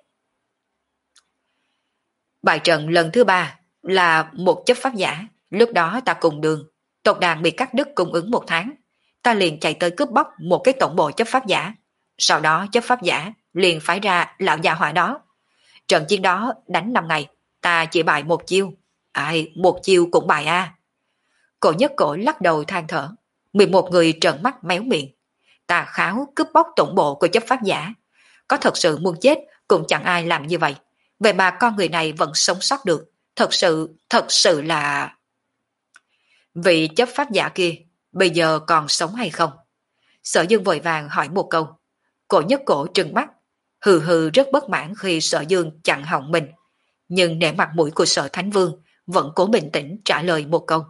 Bài trận lần thứ ba là một chấp pháp giả. Lúc đó ta cùng đường, tộc đàn bị cắt đứt cung ứng một tháng. Ta liền chạy tới cướp bóc một cái tổng bộ chấp pháp giả. Sau đó chấp pháp giả liền phái ra lão già hỏa đó. Trận chiến đó đánh năm ngày, ta chỉ bại một chiêu. Ai, một chiêu cũng bại a. À. Cổ Nhất Cổ lắc đầu than thở. mười một người trợn mắt méo miệng. Ta kháo cướp bóc tổng bộ của chấp pháp giả. Có thật sự muốn chết cũng chẳng ai làm như vậy. Vậy mà con người này vẫn sống sót được. Thật sự, thật sự là... Vị chấp pháp giả kia bây giờ còn sống hay không? Sở Dương vội vàng hỏi một câu. Cổ Nhất Cổ trừng mắt, hừ hừ rất bất mãn khi Sở Dương chặn họng mình. Nhưng nể mặt mũi của Sở Thánh Vương vẫn cố bình tĩnh trả lời một câu.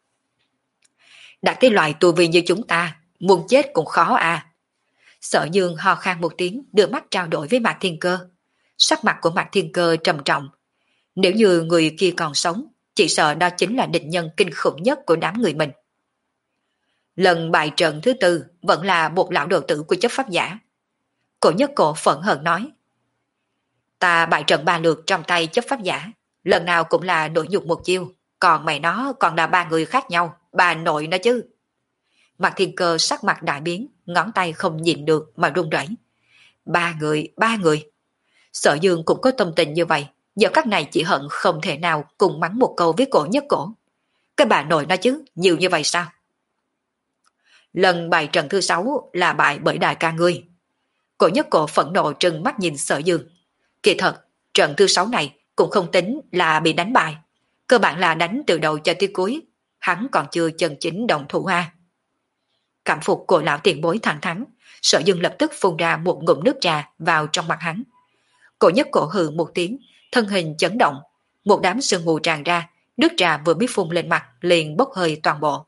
Đã cái loại tù vi như chúng ta, muốn chết cũng khó à. Sở Dương ho khan một tiếng, đưa mắt trao đổi với Mạc Thiên Cơ. Sắc mặt của Mạc Thiên Cơ trầm trọng. Nếu như người kia còn sống, chỉ sợ đó chính là địch nhân kinh khủng nhất của đám người mình. Lần bại trận thứ tư vẫn là một lão đầu tử của chấp pháp giả. Cổ Nhất Cổ phẫn hận nói. Ta bại trận ba lượt trong tay chấp pháp giả, lần nào cũng là đổi nhục một chiêu, còn mày nó còn là ba người khác nhau, bà nội nó chứ. Mạc Thiên Cơ sắc mặt đại biến, ngón tay không nhìn được mà run rẩy. Ba người, ba người. Sở Dương cũng có tâm tình như vậy, giờ các này chỉ hận không thể nào cùng mắng một câu với Cổ Nhất Cổ. Cái bà nội nó chứ, nhiều như vậy sao? Lần bại trận thứ sáu là bại bởi đại ca ngươi. Cổ Nhất Cổ phẫn nộ trừng mắt nhìn Sở Dương. Kỳ thật, trận thứ sáu này cũng không tính là bị đánh bại. Cơ bản là đánh từ đầu cho tới cuối. Hắn còn chưa chân chính động thủ ha. Cảm phục của lão tiền bối thẳng thắn, Sở Dương lập tức phun ra một ngụm nước trà vào trong mặt hắn. Cổ Nhất Cổ hừ một tiếng, thân hình chấn động, một đám sương mù tràn ra, nước trà vừa mới phun lên mặt liền bốc hơi toàn bộ.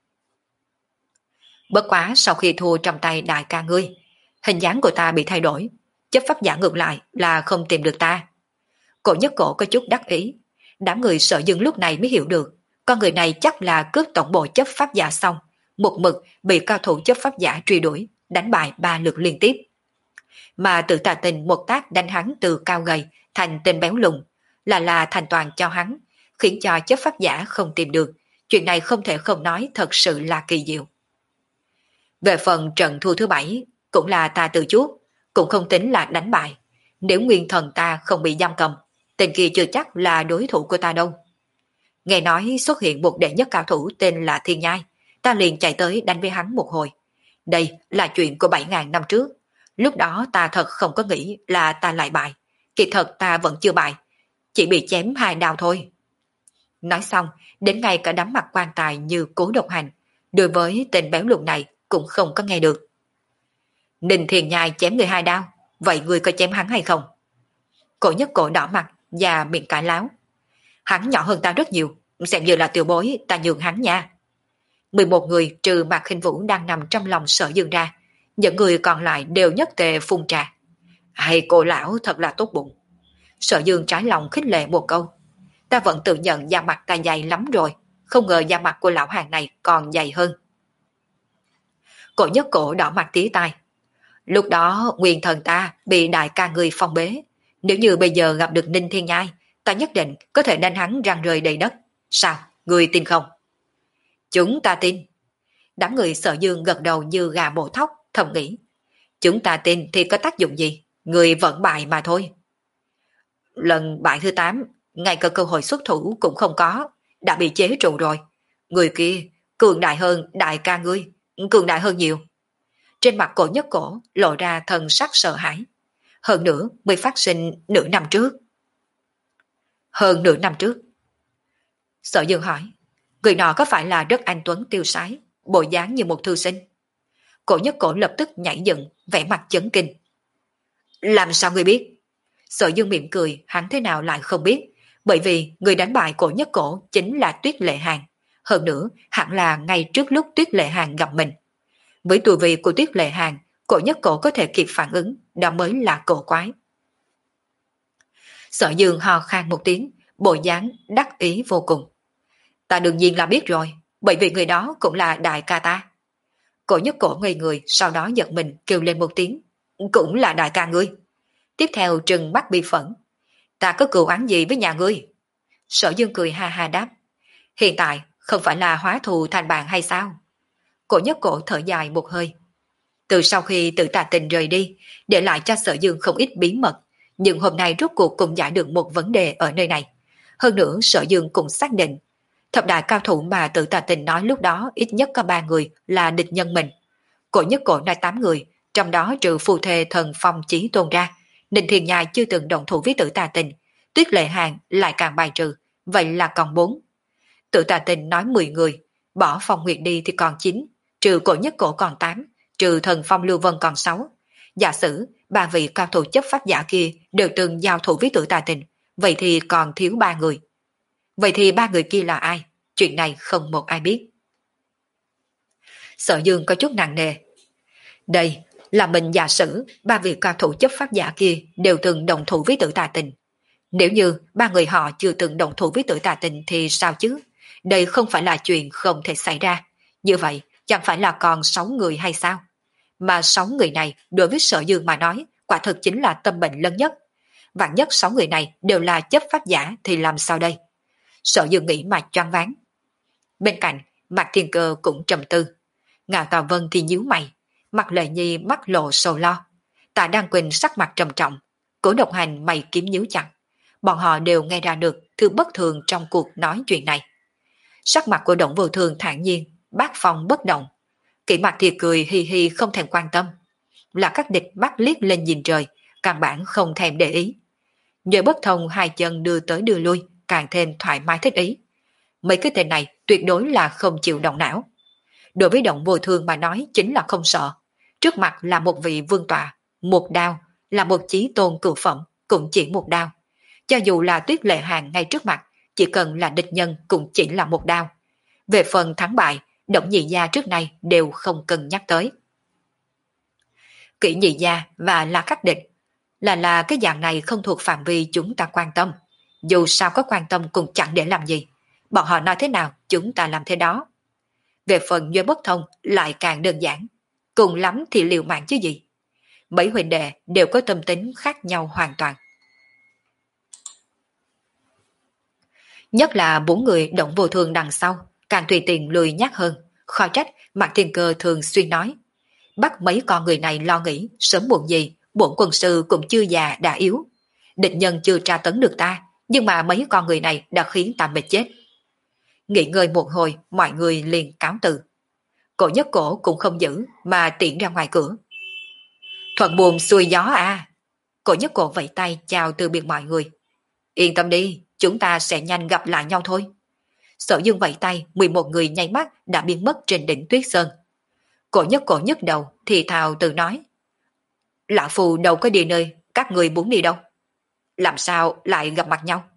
Bất quá sau khi thua trong tay đại ca ngươi, hình dáng của ta bị thay đổi, chấp pháp giả ngược lại là không tìm được ta. Cổ Nhất Cổ có chút đắc ý, đám người Sở Dương lúc này mới hiểu được, con người này chắc là cướp tổng bộ chấp pháp giả xong, một mực bị cao thủ chấp pháp giả truy đuổi, đánh bại ba lượt liên tiếp. Mà Tự Tà Tình một tác đánh hắn từ cao gầy thành tên béo lùn, là là thành toàn cho hắn, khiến cho chấp pháp giả không tìm được. Chuyện này không thể không nói thật sự là kỳ diệu. Về phần trận thua thứ bảy, cũng là ta tự chuốc, cũng không tính là đánh bại. Nếu nguyên thần ta không bị giam cầm, tên kia chưa chắc là đối thủ của ta đâu. Nghe nói xuất hiện một đệ nhất cao thủ tên là Thiên Nhai, ta liền chạy tới đánh với hắn một hồi. Đây là chuyện của bảy ngàn năm trước. Lúc đó ta thật không có nghĩ là ta lại bại. Kỳ thật ta vẫn chưa bại, chỉ bị chém hai đao thôi. Nói xong, đến ngay cả đám mặt quan tài như Cố Độc Hành, đối với tên béo lùn này cũng không có nghe được. Ninh Thiên Nhai chém người hai đao, vậy người có chém hắn hay không? Cổ Nhất Cổ đỏ mặt và miệng cãi láo. Hắn nhỏ hơn ta rất nhiều, xem như là tiểu bối, ta nhường hắn nha. mười một người trừ Mạc Khinh Vũ đang nằm trong lòng Sở Dương ra, những người còn lại đều nhất tề phun trà. Hay cô lão thật là tốt bụng. Sở Dương trái lòng khích lệ một câu. Ta vẫn tự nhận da mặt ta dày lắm rồi, không ngờ da mặt của lão hàng này còn dày hơn. Cổ Nhất Cổ đỏ mặt tía tai. Lúc đó nguyên thần ta bị đại ca người phong bế. Nếu như bây giờ gặp được Ninh Thiên Nhai, ta nhất định có thể đánh hắn răng rơi đầy đất. Sao, người tin không? Chúng ta tin. Đám người Sở Dương gật đầu như gà bổ thóc, thầm nghĩ. Chúng ta tin thì có tác dụng gì? Người vẫn bại mà thôi. Lần bại thứ tám, ngay cả cơ hội xuất thủ cũng không có, đã bị chế trụ rồi. Người kia cường đại hơn đại ca ngươi, cường đại hơn nhiều. Trên mặt Cổ Nhất Cổ lộ ra thần sắc sợ hãi. Hơn nữa mới phát sinh nửa năm trước. Hơn nửa năm trước. Sở Dương hỏi, người nọ có phải là rất anh tuấn tiêu sái, bộ dáng như một thư sinh? Cổ Nhất Cổ lập tức nhảy dựng, vẻ mặt chấn kinh. Làm sao ngươi biết? Sở Dương mỉm cười, hắn thế nào lại không biết, bởi vì người đánh bại Cổ Nhất Cổ chính là Tuyết Lệ Hàn. Hơn nữa, hẳn là ngay trước lúc Tuyết Lệ Hàn gặp mình. Với tu vi của Tuyết Lệ Hàn, Cổ Nhất Cổ có thể kịp phản ứng, đó mới là cổ quái. Sở Dương hò khan một tiếng, bộ dáng đắc ý vô cùng. Ta đương nhiên là biết rồi, bởi vì người đó cũng là đại ca ta. Cổ Nhất Cổ ngây người, sau đó giật mình kêu lên một tiếng, cũng là đại ca ngươi. Tiếp theo trừng mắt bi phẫn. Ta có cừu oán gì với nhà ngươi? Sở Dương cười ha ha đáp. Hiện tại không phải là hóa thù thành bạn hay sao? Cổ Nhất Cổ thở dài một hơi. Từ sau khi Tự Tà Tình rời đi, để lại cho Sở Dương không ít bí mật, nhưng hôm nay rốt cuộc cũng giải được một vấn đề ở nơi này. Hơn nữa Sở Dương cũng xác định, thập đại cao thủ mà Tự Tà Tình nói lúc đó ít nhất có ba người là địch nhân mình. Cổ Nhất Cổ nói tám người, trong đó trừ phù thề Thần Phong Chí Tôn ra, Ninh Thiên Nhai chưa từng động thủ với Tự Tà Tình, Tuyết Lệ Hàn lại càng bài trừ, vậy là còn bốn. Tự Tà Tình nói mười người, bỏ Phong Nguyệt đi thì còn chín, trừ Cổ Nhất Cổ còn tám, trừ Thần Phong Lưu Vân còn sáu. Giả sử ba vị cao thủ chấp pháp giả kia đều từng giao thủ với Tự Tà Tình, vậy thì còn thiếu ba người. Vậy thì ba người kia là ai? Chuyện này không một ai biết. Sở Dương có chút nặng nề. Đây là mình giả sử ba vị cao thủ chấp pháp giả kia đều từng đồng thủ với Tự Tà Tình. Nếu như ba người họ chưa từng đồng thủ với Tự Tà Tình thì sao chứ? Đây không phải là chuyện không thể xảy ra. Như vậy chẳng phải là còn sáu người hay sao? Mà sáu người này đối với Sở Dương mà nói quả thực chính là tâm bệnh lớn nhất. Vạn nhất sáu người này đều là chấp pháp giả thì làm sao đây? Sở Dương nghĩ mà choáng váng. Bên cạnh Mạc Thiên Cơ cũng trầm tư. Ngạo Tào Vân thì nhíu mày, Mặt Lệ Nhi mắt lộ sầu lo. Tạ Đăng Quỳnh sắc mặt trầm trọng, Cố Độc Hành mày kiếm nhíu chặt. Bọn họ đều nghe ra được thứ bất thường trong cuộc nói chuyện này. Sắc mặt của Động Vô Thường thản nhiên, bát phong bất động. Kỷ Mặt thì cười hi hi không thèm quan tâm. Là các địch mắt liếc lên nhìn trời, căn bản không thèm để ý. Nhờ bất thông hai chân đưa tới đưa lui, càng thêm thoải mái thích ý. Mấy cái tên này tuyệt đối là không chịu động não. Đối với Động Vô Thường mà nói chính là không sợ. trước mặt là một vị vương tọa, một đao là một chí tôn cửu phẩm, cũng chỉ một đao. Cho dù là Tuyết Lệ Hàng ngay trước mặt, chỉ cần là địch nhân cũng chỉ là một đao. Về phần thắng bại, Đổng Nhị Gia trước nay đều không cần nhắc tới. Kỷ Nhị Gia và La Khắc Địch là là cái dạng này không thuộc phạm vi chúng ta quan tâm. Dù sao có quan tâm cũng chẳng để làm gì. Bọn họ nói thế nào chúng ta làm thế đó. Về phần Nhuế Bất Thông lại càng đơn giản. Cùng lắm thì liều mạng chứ gì. Mấy huynh đệ đều có tâm tính khác nhau hoàn toàn. Nhất là bốn người Động Vô Thường đằng sau, càng tùy tiện lười nhắc hơn. Khó trách Mạc Thiên Cơ thường xuyên nói. Bắt mấy con người này lo nghĩ, sớm muộn gì, bổn quân sư cũng chưa già đã yếu. Địch nhân chưa tra tấn được ta, nhưng mà mấy con người này đã khiến ta mệt chết. Nghỉ ngơi một hồi, mọi người liền cáo từ. Cổ Nhất Cổ cũng không giữ, mà tiện ra ngoài cửa. Thuận buồm xuôi gió à. Cổ Nhất Cổ vẫy tay chào từ biệt mọi người. Yên tâm đi, chúng ta sẽ nhanh gặp lại nhau thôi. Sở Dương vẫy tay, mười một người nháy mắt đã biến mất trên đỉnh Tuyết Sơn. Cổ Nhất Cổ nhức đầu, thì thào tự nói. Lão Phù đâu có đi nơi, các người muốn đi đâu? Làm sao lại gặp mặt nhau?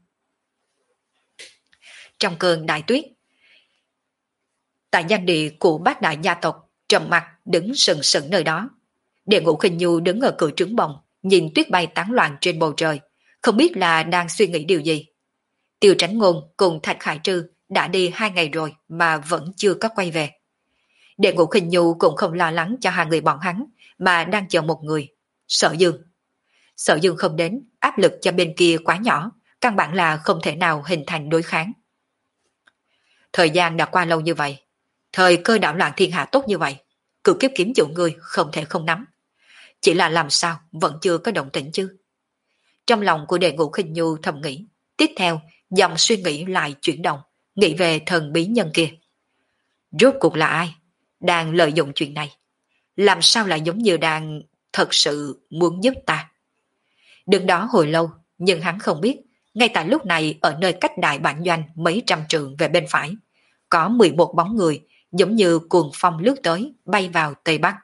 Trong cơn đại tuyết, tại danh địa của bát đại gia tộc, trầm mặt đứng sừng sững nơi đó. Địa Ngũ Khinh Nhu đứng ở cửa trướng bồng, nhìn tuyết bay tán loạn trên bầu trời, không biết là đang suy nghĩ điều gì. Tiêu Tránh Ngôn cùng Thạch Khải Trư đã đi hai ngày rồi mà vẫn chưa có quay về. Địa Ngũ Khinh Nhu cũng không lo lắng cho hai người bọn hắn, mà đang chờ một người, Sở Dương. Sở Dương không đến, áp lực cho bên kia quá nhỏ, căn bản là không thể nào hình thành đối kháng. Thời gian đã qua lâu như vậy, thời cơ đảo loạn thiên hạ tốt như vậy, cửu kiếp kiếm chủ ngươi không thể không nắm. Chỉ là làm sao vẫn chưa có động tĩnh chứ. Trong lòng của Đề Ngũ Khinh Nhu thầm nghĩ, tiếp theo dòng suy nghĩ lại chuyển động, nghĩ về thần bí nhân kia. Rốt cuộc là ai đang lợi dụng chuyện này? Làm sao lại giống như đang thật sự muốn giúp ta? Đứng đó hồi lâu, nhưng hắn không biết, ngay tại lúc này ở nơi cách đại bản doanh mấy trăm trượng về bên phải, có mười một bóng người giống như cuồng phong lướt tới, bay vào Tây Bắc.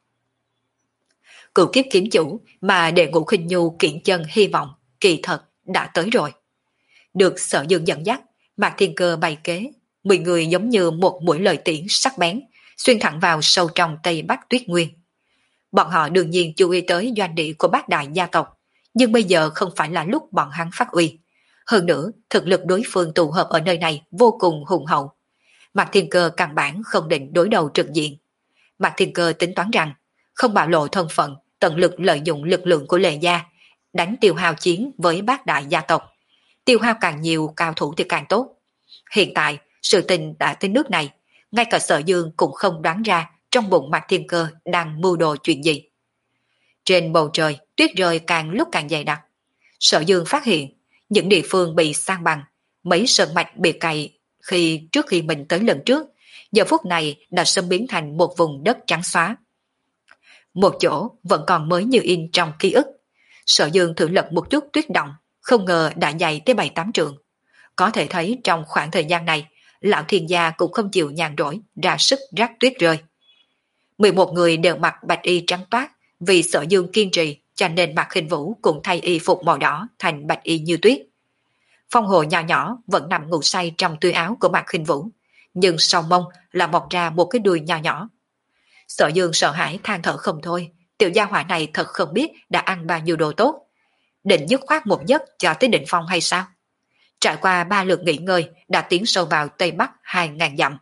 Cửu kiếp kiếm chủ mà Đệ Ngũ Khinh Nhu kiện chân hy vọng kỳ thật đã tới rồi. Được Sở Dương dẫn dắt, Mạc Thiên Cơ bày kế, mười người giống như một mũi lợi tiễn sắc bén, xuyên thẳng vào sâu trong Tây Bắc Tuyết Nguyên. Bọn họ đương nhiên chú ý tới doanh địa của bát đại gia tộc, nhưng bây giờ không phải là lúc bọn hắn phát uy. Hơn nữa, thực lực đối phương tụ hợp ở nơi này vô cùng hùng hậu. Mạc Thiên Cơ căn bản không định đối đầu trực diện. Mạc Thiên Cơ tính toán rằng, không bạo lộ thân phận, tận lực lợi dụng lực lượng của Lệ Gia, đánh tiêu hao chiến với bát đại gia tộc. Tiêu hao càng nhiều cao thủ thì càng tốt. Hiện tại, sự tình đã tới nước này, ngay cả Sở Dương cũng không đoán ra trong bụng Mạc Thiên Cơ đang mưu đồ chuyện gì. Trên bầu trời, tuyết rơi càng lúc càng dày đặc. Sở Dương phát hiện, những địa phương bị san bằng, mấy sơn mạch bị cày khi trước khi mình tới lần trước, giờ phút này đã sớm biến thành một vùng đất trắng xóa. Một chỗ vẫn còn mới như in trong ký ức. Sở Dương thử lật một chút tuyết động, không ngờ đã dày tới bảy tám trượng. Có thể thấy trong khoảng thời gian này, lão thiên gia cũng không chịu nhàn rỗi ra sức rác tuyết rơi. mười một người đều mặc bạch y trắng toát, vì Sở Dương kiên trì cho nên Mạc Khinh Vũ cũng thay y phục màu đỏ thành bạch y như tuyết. Phong Hồ nhỏ nhỏ vẫn nằm ngủ say trong túi áo của Mạc Khinh Vũ, nhưng sau mông là mọc ra một cái đuôi nhỏ nhỏ. Sở Dương sợ hãi than thở không thôi, tiểu gia hỏa này thật không biết đã ăn bao nhiêu đồ tốt. Định dứt khoát một giấc cho tới đỉnh phong hay sao? Trải qua ba lượt nghỉ ngơi đã tiến sâu vào Tây Bắc hai ngàn dặm.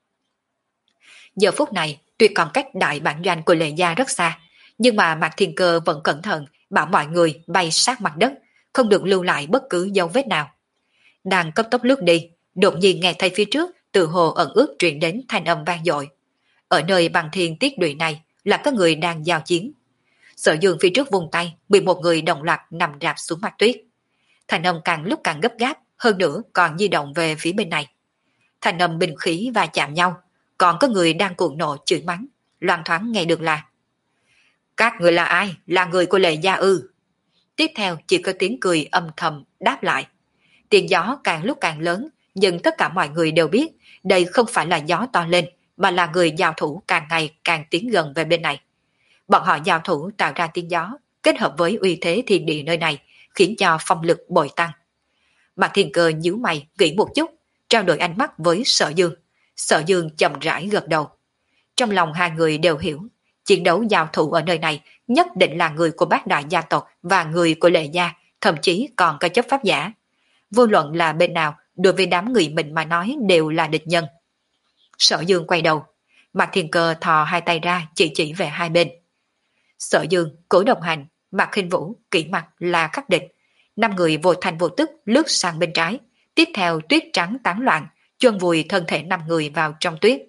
Giờ phút này tuy còn cách đại bản doanh của Lệ Gia rất xa, nhưng mà Mạc Thiên Cơ vẫn cẩn thận bảo mọi người bay sát mặt đất, không được lưu lại bất cứ dấu vết nào. Đang cấp tốc lướt đi, đột nhiên nghe thấy phía trước từ hồ ẩn ước truyền đến thanh âm vang dội. Ở nơi bằng thiên tiết đụy này là có người đang giao chiến. Sở Dương phía trước vùng tay, bị một người đồng loạt nằm rạp xuống mặt tuyết. Thanh âm càng lúc càng gấp gáp, hơn nữa còn di động về phía bên này. Thanh âm binh khí và chạm nhau, còn có người đang cuồng nộ chửi mắng, loan thoáng nghe được là: các người là ai? Là người của Lệ Gia ư? Tiếp theo chỉ có tiếng cười âm thầm đáp lại. Tiếng gió càng lúc càng lớn, nhưng tất cả mọi người đều biết đây không phải là gió to lên, mà là người giao thủ càng ngày càng tiến gần về bên này. Bọn họ giao thủ tạo ra tiếng gió, kết hợp với uy thế thiên địa nơi này, khiến cho phong lực bội tăng. Mạc Thiên Cơ nhíu mày nghĩ một chút, trao đổi ánh mắt với Sở Dương. Sở Dương chậm rãi gật đầu. Trong lòng hai người đều hiểu, chiến đấu giao thủ ở nơi này nhất định là người của bát đại gia tộc và người của Lệ gia, thậm chí còn có chấp pháp giả. Vô luận là bên nào, đối với đám người mình mà nói đều là địch nhân. Sở Dương quay đầu, Mạc Thiên Cơ thò hai tay ra chỉ chỉ về hai bên. Sở Dương, Cổ Đồng Hành, Mạc Khinh Vũ, Kỷ Mặc là khắc địch. Năm người vô thành vô tức lướt sang bên trái, tiếp theo tuyết trắng tán loạn, chôn vùi thân thể năm người vào trong tuyết.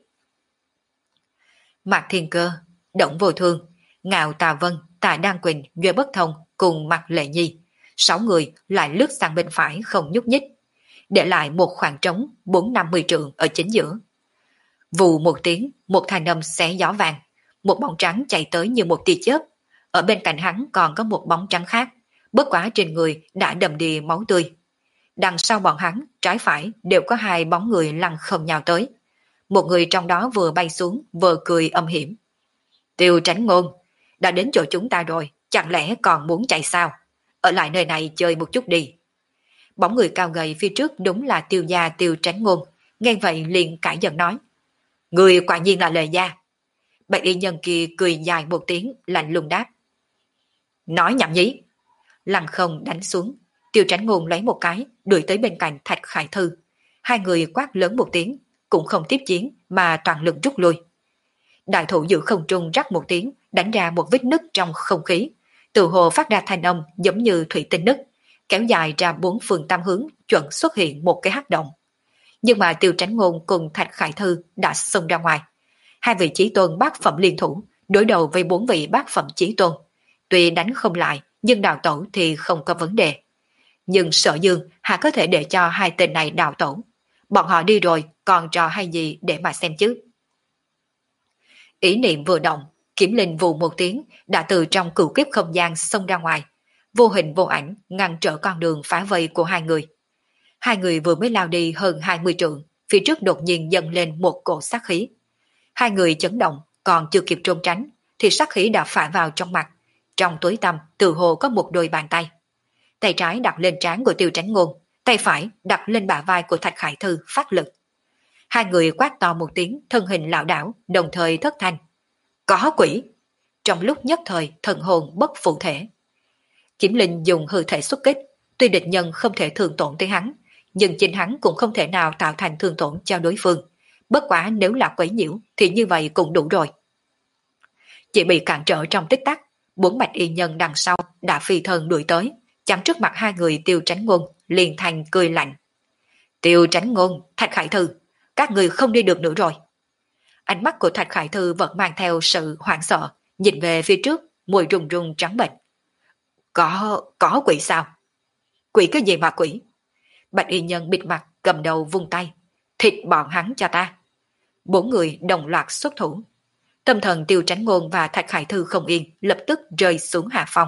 Mạc Thiên Cơ, Động Vô Thương, Ngạo Tà Vân, Tạ Đan Quỳnh, Duệ Bất Thông cùng Mạc Lệ Nhi, sáu người lại lướt sang bên phải không nhúc nhích, để lại một khoảng trống bốn năm mươi trượng ở chính giữa. Vù một tiếng, một thanh âm xé gió vàng, một bóng trắng chạy tới như một tia chớp. Ở bên cạnh hắn còn có một bóng trắng khác, bất quá trên người đã đầm đìa máu tươi. Đằng sau bọn hắn, trái phải đều có hai bóng người lăn không nhào tới. Một người trong đó vừa bay xuống, vừa cười âm hiểm. Tiêu Tránh Ngôn, đã đến chỗ chúng ta rồi, chẳng lẽ còn muốn chạy sao? Ở lại nơi này chơi một chút đi. Bóng người cao gầy phía trước đúng là Tiêu gia Tiêu Tránh Ngôn, nghe vậy liền cãi giận nói. Người quả nhiên là Lệ gia. Bạch y nhân kia cười dài một tiếng, lạnh lùng đáp. Nói nhảm nhí. Lăng không đánh xuống, Tiêu Tránh Ngôn lấy một cái, đuổi tới bên cạnh Thạch Khải Thư. Hai người quát lớn một tiếng, cũng không tiếp chiến mà toàn lực rút lui. Đại thủ giữ không trung rắc một tiếng, đánh ra một vết nứt trong không khí, từ hồ phát ra thanh âm giống như thủy tinh nứt, kéo dài ra bốn phương tam hướng, chuẩn xuất hiện một cái hắc động. Nhưng mà Tiêu Tránh Ngôn cùng Thạch Khải Thư đã xông ra ngoài. Hai vị chí tôn bát phẩm liên thủ đối đầu với bốn vị bát phẩm chí tôn, tuy đánh không lại nhưng đào tẩu thì không có vấn đề. Nhưng Sở Dương hà có thể để cho hai tên này đào tẩu? Bọn họ đi rồi còn trò hay gì để mà xem chứ? Ý niệm vừa động, Kiếm Linh vù một tiếng đã từ trong cửu kiếp không gian xông ra ngoài, vô hình vô ảnh ngăn trở con đường phá vây của hai người. Hai người vừa mới lao đi hơn hai mươi trượng, phía trước đột nhiên dâng lên một cổ sát khí. Hai người chấn động, còn chưa kịp trốn tránh thì sát khí đã phả vào trong mặt. Trong tối tăm từ hồ có một đôi bàn tay. Tay trái đặt lên trán của Tiêu Tránh Ngôn, tay phải đặt lên bả vai của Thạch Khải Thư phát lực. Hai người quát to một tiếng, thân hình lảo đảo, đồng thời thất thanh. Có quỷ! Trong lúc nhất thời, thần hồn bất phụ thể. Kiếm Linh dùng hư thể xuất kích, tuy địch nhân không thể thương tổn tới hắn, nhưng chính hắn cũng không thể nào tạo thành thương tổn cho đối phương. Bất quả nếu là quấy nhiễu thì như vậy cũng đủ rồi. Chỉ bị cản trở trong tích tắc, bốn bạch y nhân đằng sau đã phi thân đuổi tới, chắn trước mặt hai người Tiêu Tránh Ngôn, liền thành cười lạnh. Tiêu Tránh Ngôn, Thạch Khải Thư, các người không đi được nữa rồi. Ánh mắt của Thạch Khải Thư vẫn mang theo sự hoảng sợ, nhìn về phía trước, môi rùng rùng trắng bệch. Có, có quỷ sao? Quỷ cái gì mà quỷ? Bạch y nhân bịt mặt, cầm đầu vung tay. Thịt bọn hắn cho ta. Bốn người đồng loạt xuất thủ. Tâm thần Tiêu Tránh Ngôn và Thạch Khải Thư không yên, lập tức rơi xuống hạ phong.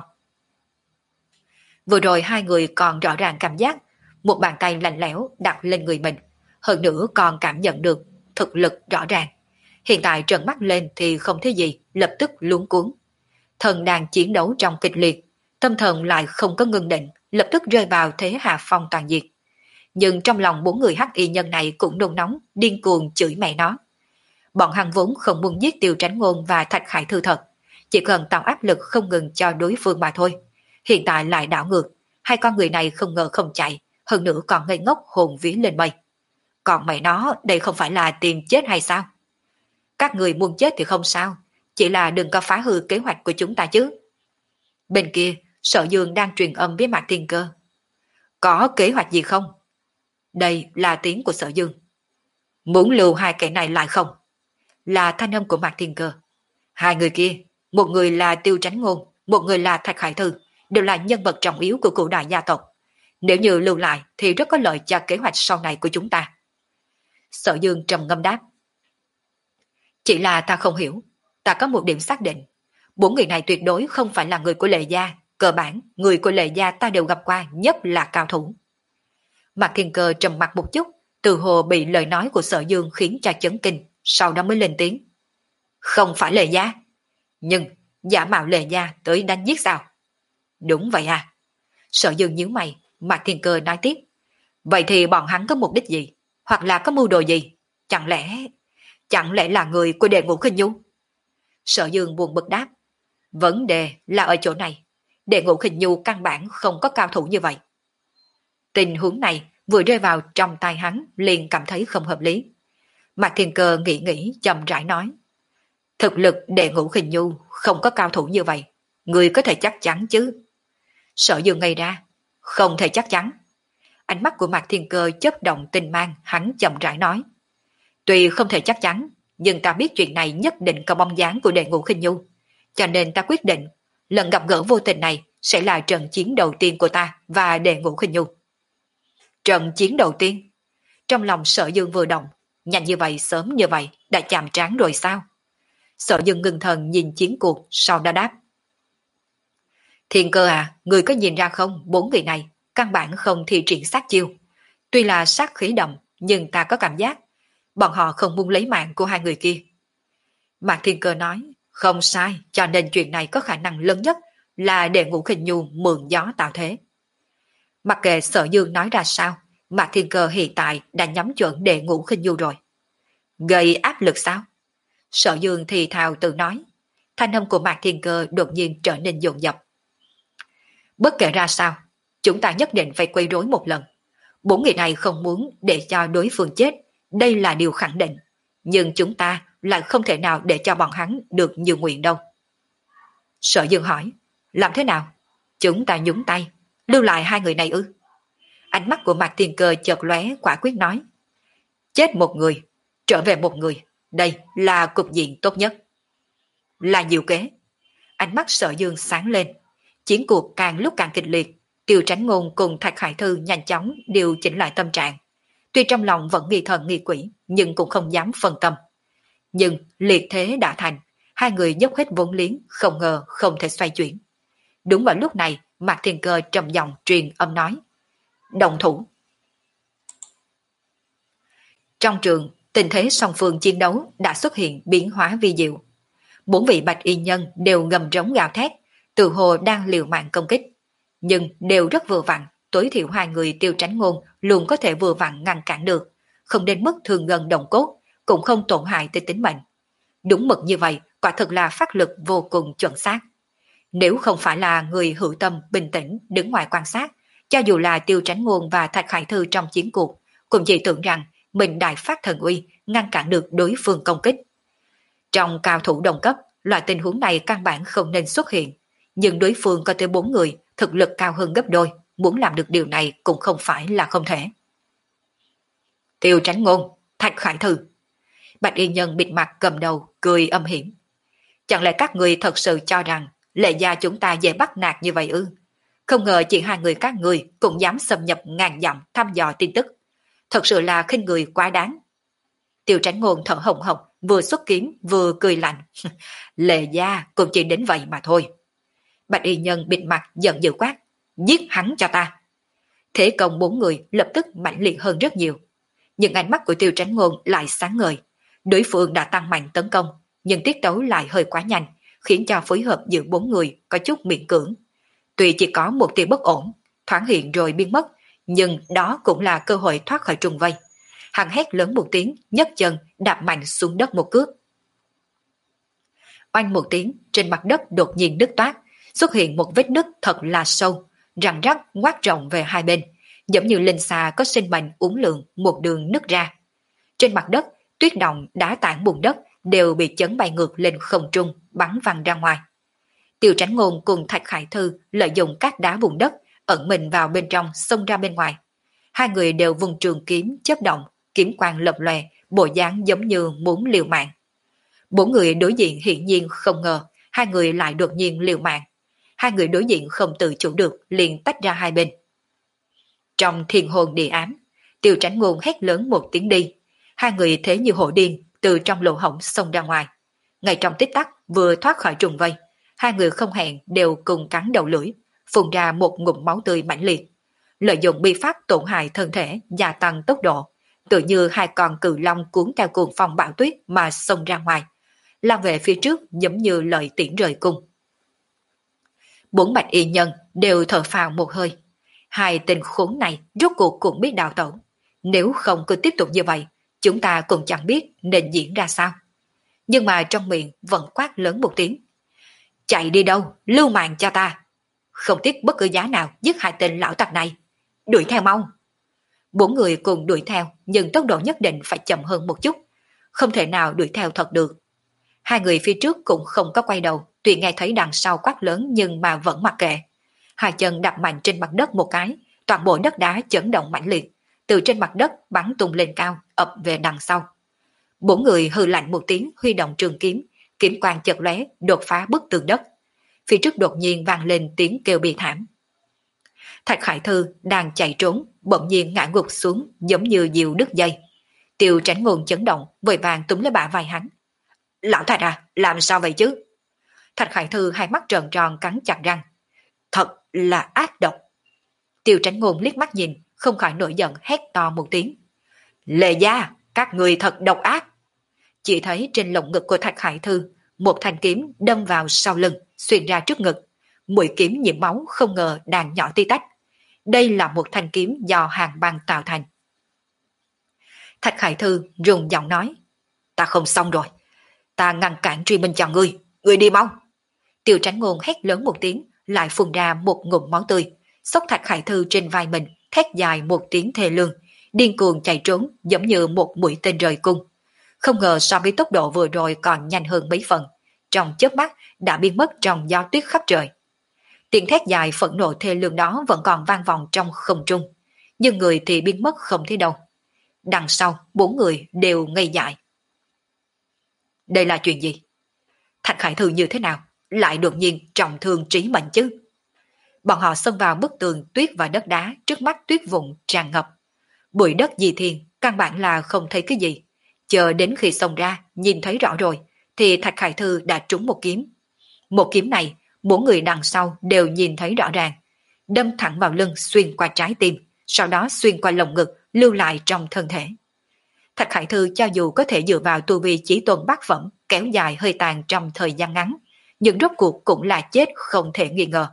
Vừa rồi hai người còn rõ ràng cảm giác một bàn tay lạnh lẽo đặt lên người mình, hơn nữa còn cảm nhận được thực lực rõ ràng. Hiện tại trợn mắt lên thì không thấy gì, lập tức luống cuống. Thần đang chiến đấu trong kịch liệt, tâm thần lại không có ngưng định, lập tức rơi vào thế hạ phong toàn diệt. Nhưng trong lòng bốn người hắc y nhân này cũng nôn nóng, điên cuồng chửi mẹ nó. Bọn hắn vốn không muốn giết Tiêu Tránh Ngôn và Thạch Khải Thư thật, chỉ cần tạo áp lực không ngừng cho đối phương mà thôi. Hiện tại lại đảo ngược, hai con người này không ngờ không chạy, hơn nữa còn ngây ngốc hồn vía lên mây. Còn mẹ nó, đây không phải là tìm chết hay sao? Các người muốn chết thì không sao, chỉ là đừng có phá hư kế hoạch của chúng ta chứ. Bên kia, Sở Dương đang truyền âm với Mạc Thiên Cơ. Có kế hoạch gì không? Đây là tiếng của Sở Dương. Muốn lưu hai kẻ này lại không? Là thanh âm của Mạc Thiên Cơ. Hai người kia, một người là Tiêu Tránh Ngôn, một người là Thạch Khải Thư, đều là nhân vật trọng yếu của cửu đại gia tộc. Nếu như lưu lại thì rất có lợi cho kế hoạch sau này của chúng ta. Sở Dương trầm ngâm đáp. Chỉ là ta không hiểu, ta có một điểm xác định. Bốn người này tuyệt đối không phải là người của Lệ gia, cơ bản người của Lệ gia ta đều gặp qua, nhất là cao thủ. Mạc Thiên Cơ trầm mặt một chút, từ hồ bị lời nói của Sở Dương khiến cho chấn kinh, sau đó mới lên tiếng. Không phải Lệ gia, nhưng giả mạo Lệ Gia tới đánh giết sao? Đúng vậy à. Sở Dương nhíu mày, Mạc Thiên Cơ nói tiếp. Vậy thì bọn hắn có mục đích gì? Hoặc là có mưu đồ gì? Chẳng lẽ... Chẳng lẽ là người của Đệ Ngũ Khinh Nhu? Sở Dương buồn bực đáp. Vấn đề là ở chỗ này. Đệ Ngũ Khinh Nhu căn bản không có cao thủ như vậy. Tình huống này vừa rơi vào trong tay hắn liền cảm thấy không hợp lý. Mạc Thiên Cơ nghĩ nghĩ chậm rãi nói. Thực lực Đệ Ngũ Khinh Nhu không có cao thủ như vậy. Người có thể chắc chắn chứ? Sở Dương ngây ra. Không thể chắc chắn. Ánh mắt của Mạc Thiên Cơ chớp động tinh mang, hắn chậm rãi nói. Tuy không thể chắc chắn, nhưng ta biết chuyện này nhất định có bóng dáng của Đệ Ngũ Khinh Nhu. Cho nên ta quyết định, lần gặp gỡ vô tình này sẽ là trận chiến đầu tiên của ta và Đệ Ngũ Khinh Nhu. Trận chiến đầu tiên? Trong lòng Sở Dương vừa động, nhanh như vậy sớm như vậy đã chạm trán rồi sao? Sở Dương ngưng thần nhìn chiến cuộc, sau đó đáp. Thiên Cơ à, người có nhìn ra không, bốn vị này căn bản không thi triển sát chiêu. Tuy là sát khí đậm, nhưng ta có cảm giác bọn họ không muốn lấy mạng của hai người kia. Mạc Thiên Cơ nói, không sai, cho nên chuyện này có khả năng lớn nhất là Đệ Ngũ Khinh Nhu mượn gió tạo thế. Mặc kệ Sở Dương nói ra sao, Mạc Thiên Cơ hiện tại đã nhắm chuẩn Đệ Ngũ Khinh Nhu rồi. Gây áp lực sao? Sở Dương thì thào tự nói. Thanh âm của Mạc Thiên Cơ đột nhiên trở nên dồn dập. Bất kể ra sao, chúng ta nhất định phải quấy rối một lần. Bốn người này không muốn để cho đối phương chết, đây là điều khẳng định. Nhưng chúng ta lại không thể nào để cho bọn hắn được như nguyện đâu. Sở Dương hỏi, làm thế nào? Chúng ta nhúng tay, lưu lại hai người này ư? Ánh mắt của Mạc Thiên Cơ chợt lóe, quả quyết nói. Chết một người, trở về một người, đây là cục diện tốt nhất. Là diệu kế. Ánh mắt Sở Dương sáng lên. Chiến cuộc càng lúc càng kịch liệt. Tiêu Tránh Ngôn cùng Thạch Khải Thư nhanh chóng điều chỉnh lại tâm trạng. Tuy trong lòng vẫn nghi thần nghi quỷ, nhưng cũng không dám phân tâm. Nhưng liệt thế đã thành, hai người dốc hết vốn liếng, không ngờ không thể xoay chuyển. Đúng vào lúc này, Mạc Thiên Cơ trầm giọng truyền âm nói. Đồng thủ. Trong trường, tình thế song phương chiến đấu đã xuất hiện biến hóa vi diệu. Bốn vị bạch y nhân đều gầm rống gào thét, tự hồ đang liều mạng công kích. Nhưng đều rất vừa vặn, tối thiểu hai người Tiêu Tránh Ngôn luôn có thể vừa vặn ngăn cản được, không đến mức thương gần đồng cốt, cũng không tổn hại tới tính mệnh. Đúng mực như vậy, quả thực là phát lực vô cùng chuẩn xác. Nếu không phải là người hữu tâm bình tĩnh đứng ngoài quan sát, cho dù là Tiêu Tránh Ngôn và Thạch Khải Thư trong chiến cuộc, cũng chỉ tưởng rằng mình đại phát thần uy ngăn cản được đối phương công kích. Trong cao thủ đồng cấp, loại tình huống này căn bản không nên xuất hiện, nhưng đối phương có tới bốn người, thực lực cao hơn gấp đôi, muốn làm được điều này cũng không phải là không thể. Tiêu Tránh Ngôn, Thạch Khải Thư. Bạch y nhân bịt mặt cầm đầu, cười âm hiểm. Chẳng lẽ các người thật sự cho rằng Lệ Gia chúng ta dễ bắt nạt như vậy ư? Không ngờ chỉ hai người các người cũng dám xâm nhập ngàn dặm thăm dò tin tức. Thật sự là khinh người quá đáng. Tiêu Tránh Ngôn thở hồng hộc, vừa xuất kiếm vừa cười lạnh. Lệ Gia cũng chỉ đến vậy mà thôi. Bạch y nhân bịt mặt giận dữ quát. Giết hắn cho ta. Thế công bốn người lập tức mạnh liệt hơn rất nhiều. Nhưng ánh mắt của Tiêu Tránh Ngôn lại sáng ngời. Đối phương đã tăng mạnh tấn công, nhưng tiết tấu lại hơi quá nhanh, khiến cho phối hợp giữa bốn người có chút miễn cưỡng. Tuy chỉ có một tia bất ổn, thoáng hiện rồi biến mất, nhưng đó cũng là cơ hội thoát khỏi trùng vây. Hắn hét lớn một tiếng, nhấc chân đạp mạnh xuống đất một cước. Oanh một tiếng, trên mặt đất đột nhiên đứt toát, xuất hiện một vết nứt thật là sâu, răng rắc ngoác rộng về hai bên, giống như linh xà có sinh mệnh uốn lượn một đường nứt ra. Trên mặt đất, tuyết động, đá tảng bùn đất đều bị chấn bay ngược lên không trung, bắn văng ra ngoài. Tiêu Tránh Ngôn cùng Thạch Khải Thư lợi dụng các đá bùn đất ẩn mình vào bên trong, xông ra bên ngoài. Hai người đều vùng trường kiếm chớp động, kiếm quang lập lòe, bộ dáng giống như muốn liều mạng. Bốn người đối diện hiển nhiên không ngờ hai người lại đột nhiên liều mạng. Hai người đối diện không tự chủ được liền tách ra hai bên. Trong thiên hồn địa ám, Tiêu Tránh Ngôn hét lớn một tiếng đi. Hai người thế như hổ điên từ trong lỗ hổng xông ra ngoài. Ngay trong tích tắc vừa thoát khỏi trùng vây, hai người không hẹn đều cùng cắn đầu lưỡi, phun ra một ngụm máu tươi mãnh liệt. Lợi dụng bi pháp tổn hại thân thể, gia tăng tốc độ, tự như hai con cự long cuốn theo cuồng phong bão tuyết mà xông ra ngoài, lao về phía trước giống như lợi tiễn rời cung. Bốn bạch y nhân đều thở phào một hơi. Hai tên khốn này rốt cuộc cũng biết đào tẩu. Nếu không cứ tiếp tục như vậy, chúng ta cũng chẳng biết nên diễn ra sao. Nhưng mà trong miệng vẫn quát lớn một tiếng. Chạy đi đâu, lưu mạng cho ta. Không tiếc bất cứ giá nào giết hai tên lão tặc này. Đuổi theo mau. Bốn người cùng đuổi theo, nhưng tốc độ nhất định phải chậm hơn một chút. Không thể nào đuổi theo thật được. Hai người phía trước cũng không có quay đầu, tuy nghe thấy đằng sau quát lớn nhưng mà vẫn mặc kệ. Hai chân đặt mạnh trên mặt đất một cái, toàn bộ đất đá chấn động mãnh liệt, từ trên mặt đất bắn tung lên cao, ập về đằng sau. Bốn người hừ lạnh một tiếng, huy động trường kiếm, kiếm quang chợt lóe, đột phá bức tường đất. Phía trước đột nhiên vang lên tiếng kêu bi thảm. Thạch Khải Thư đang chạy trốn, bỗng nhiên ngã gục xuống giống như diều đứt dây. Tiêu Tránh Ngôn chấn động, vội vàng túm lấy bả vai hắn. Lão Thạch à, làm sao vậy chứ? Thạch Khải Thư hai mắt tròn tròn cắn chặt răng. Thật là ác độc. Tiêu Tránh Ngôn liếc mắt nhìn, không khỏi nổi giận hét to một tiếng. Lệ gia, các người thật độc ác. Chỉ thấy trên lồng ngực của Thạch Khải Thư, một thanh kiếm đâm vào sau lưng, xuyên ra trước ngực. Mũi kiếm nhiễm máu không ngờ đang nhỏ tí tách. Đây là một thanh kiếm do hàng băng tạo thành. Thạch Khải Thư rùng giọng nói. Ta không xong rồi. Ta ngăn cản truy minh cho ngươi. Ngươi đi mau. Tiêu Tránh Ngôn hét lớn một tiếng, lại phun ra một ngụm máu tươi. Xốc Thạch Khải Thư trên vai mình, thét dài một tiếng thê lương, điên cuồng chạy trốn giống như một mũi tên rời cung. Không ngờ so với tốc độ vừa rồi còn nhanh hơn mấy phần, trong chớp mắt đã biến mất trong gió tuyết khắp trời. Tiếng thét dài phẫn nộ thê lương đó vẫn còn vang vọng trong không trung, nhưng người thì biến mất không thấy đâu. Đằng sau bốn người đều ngây dại. Đây là chuyện gì? Thạch Khải Thư như thế nào lại đột nhiên trọng thương trí mệnh chứ? Bọn họ xông vào bức tường tuyết và đất đá, trước mắt tuyết vụn tràn ngập. Bụi đất dị thiên, căn bản là không thấy cái gì. Chờ đến khi xông ra, nhìn thấy rõ rồi, thì Thạch Khải Thư đã trúng một kiếm. Một kiếm này, bốn người đằng sau đều nhìn thấy rõ ràng. Đâm thẳng vào lưng xuyên qua trái tim, sau đó xuyên qua lồng ngực, lưu lại trong thân thể. Thạch Khải Thư cho dù có thể dựa vào tu vi chỉ tuần bát phẩm, kéo dài hơi tàn trong thời gian ngắn, nhưng rốt cuộc cũng là chết không thể nghi ngờ.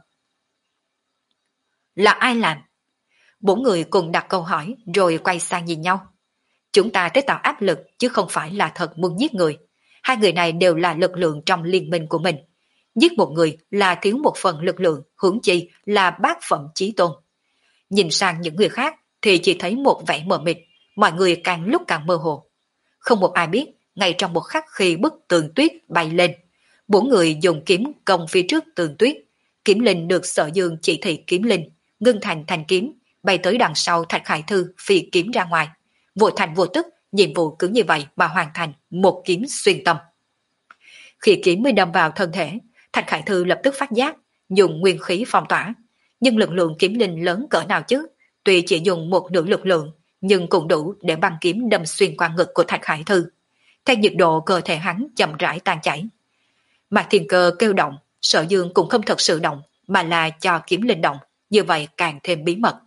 Là ai làm? Bốn người cùng đặt câu hỏi rồi quay sang nhìn nhau. Chúng ta tới tạo áp lực chứ không phải là thật muốn giết người. Hai người này đều là lực lượng trong liên minh của mình. Giết một người là thiếu một phần lực lượng, huống chi là bát phẩm chí tôn. Nhìn sang những người khác thì chỉ thấy một vẻ mờ mịt, mọi người càng lúc càng mơ hồ. Không một ai biết, ngay trong một khắc khi bức tường tuyết bay lên, bốn người dùng kiếm công phía trước tường tuyết. Kiếm linh được Sở Dương chỉ thị kiếm linh, ngưng thành thành kiếm, bay tới đằng sau Thạch Khải Thư phi kiếm ra ngoài. Vô thành vô tức, nhiệm vụ cứ như vậy mà hoàn thành, một kiếm xuyên tâm. Khi kiếm mới đâm vào thân thể, Thạch Khải Thư lập tức phát giác, dùng nguyên khí phong tỏa. Nhưng lực lượng kiếm linh lớn cỡ nào chứ? Tuy chỉ dùng một nửa lực lượng, nhưng cũng đủ để băng kiếm đâm xuyên qua ngực của Thạch Khải Thư. Theo nhiệt độ cơ thể hắn chậm rãi tan chảy. Mạc Thiên Cơ kêu động, Sở Dương cũng không thật sự động, mà là cho kiếm linh động, như vậy càng thêm bí mật.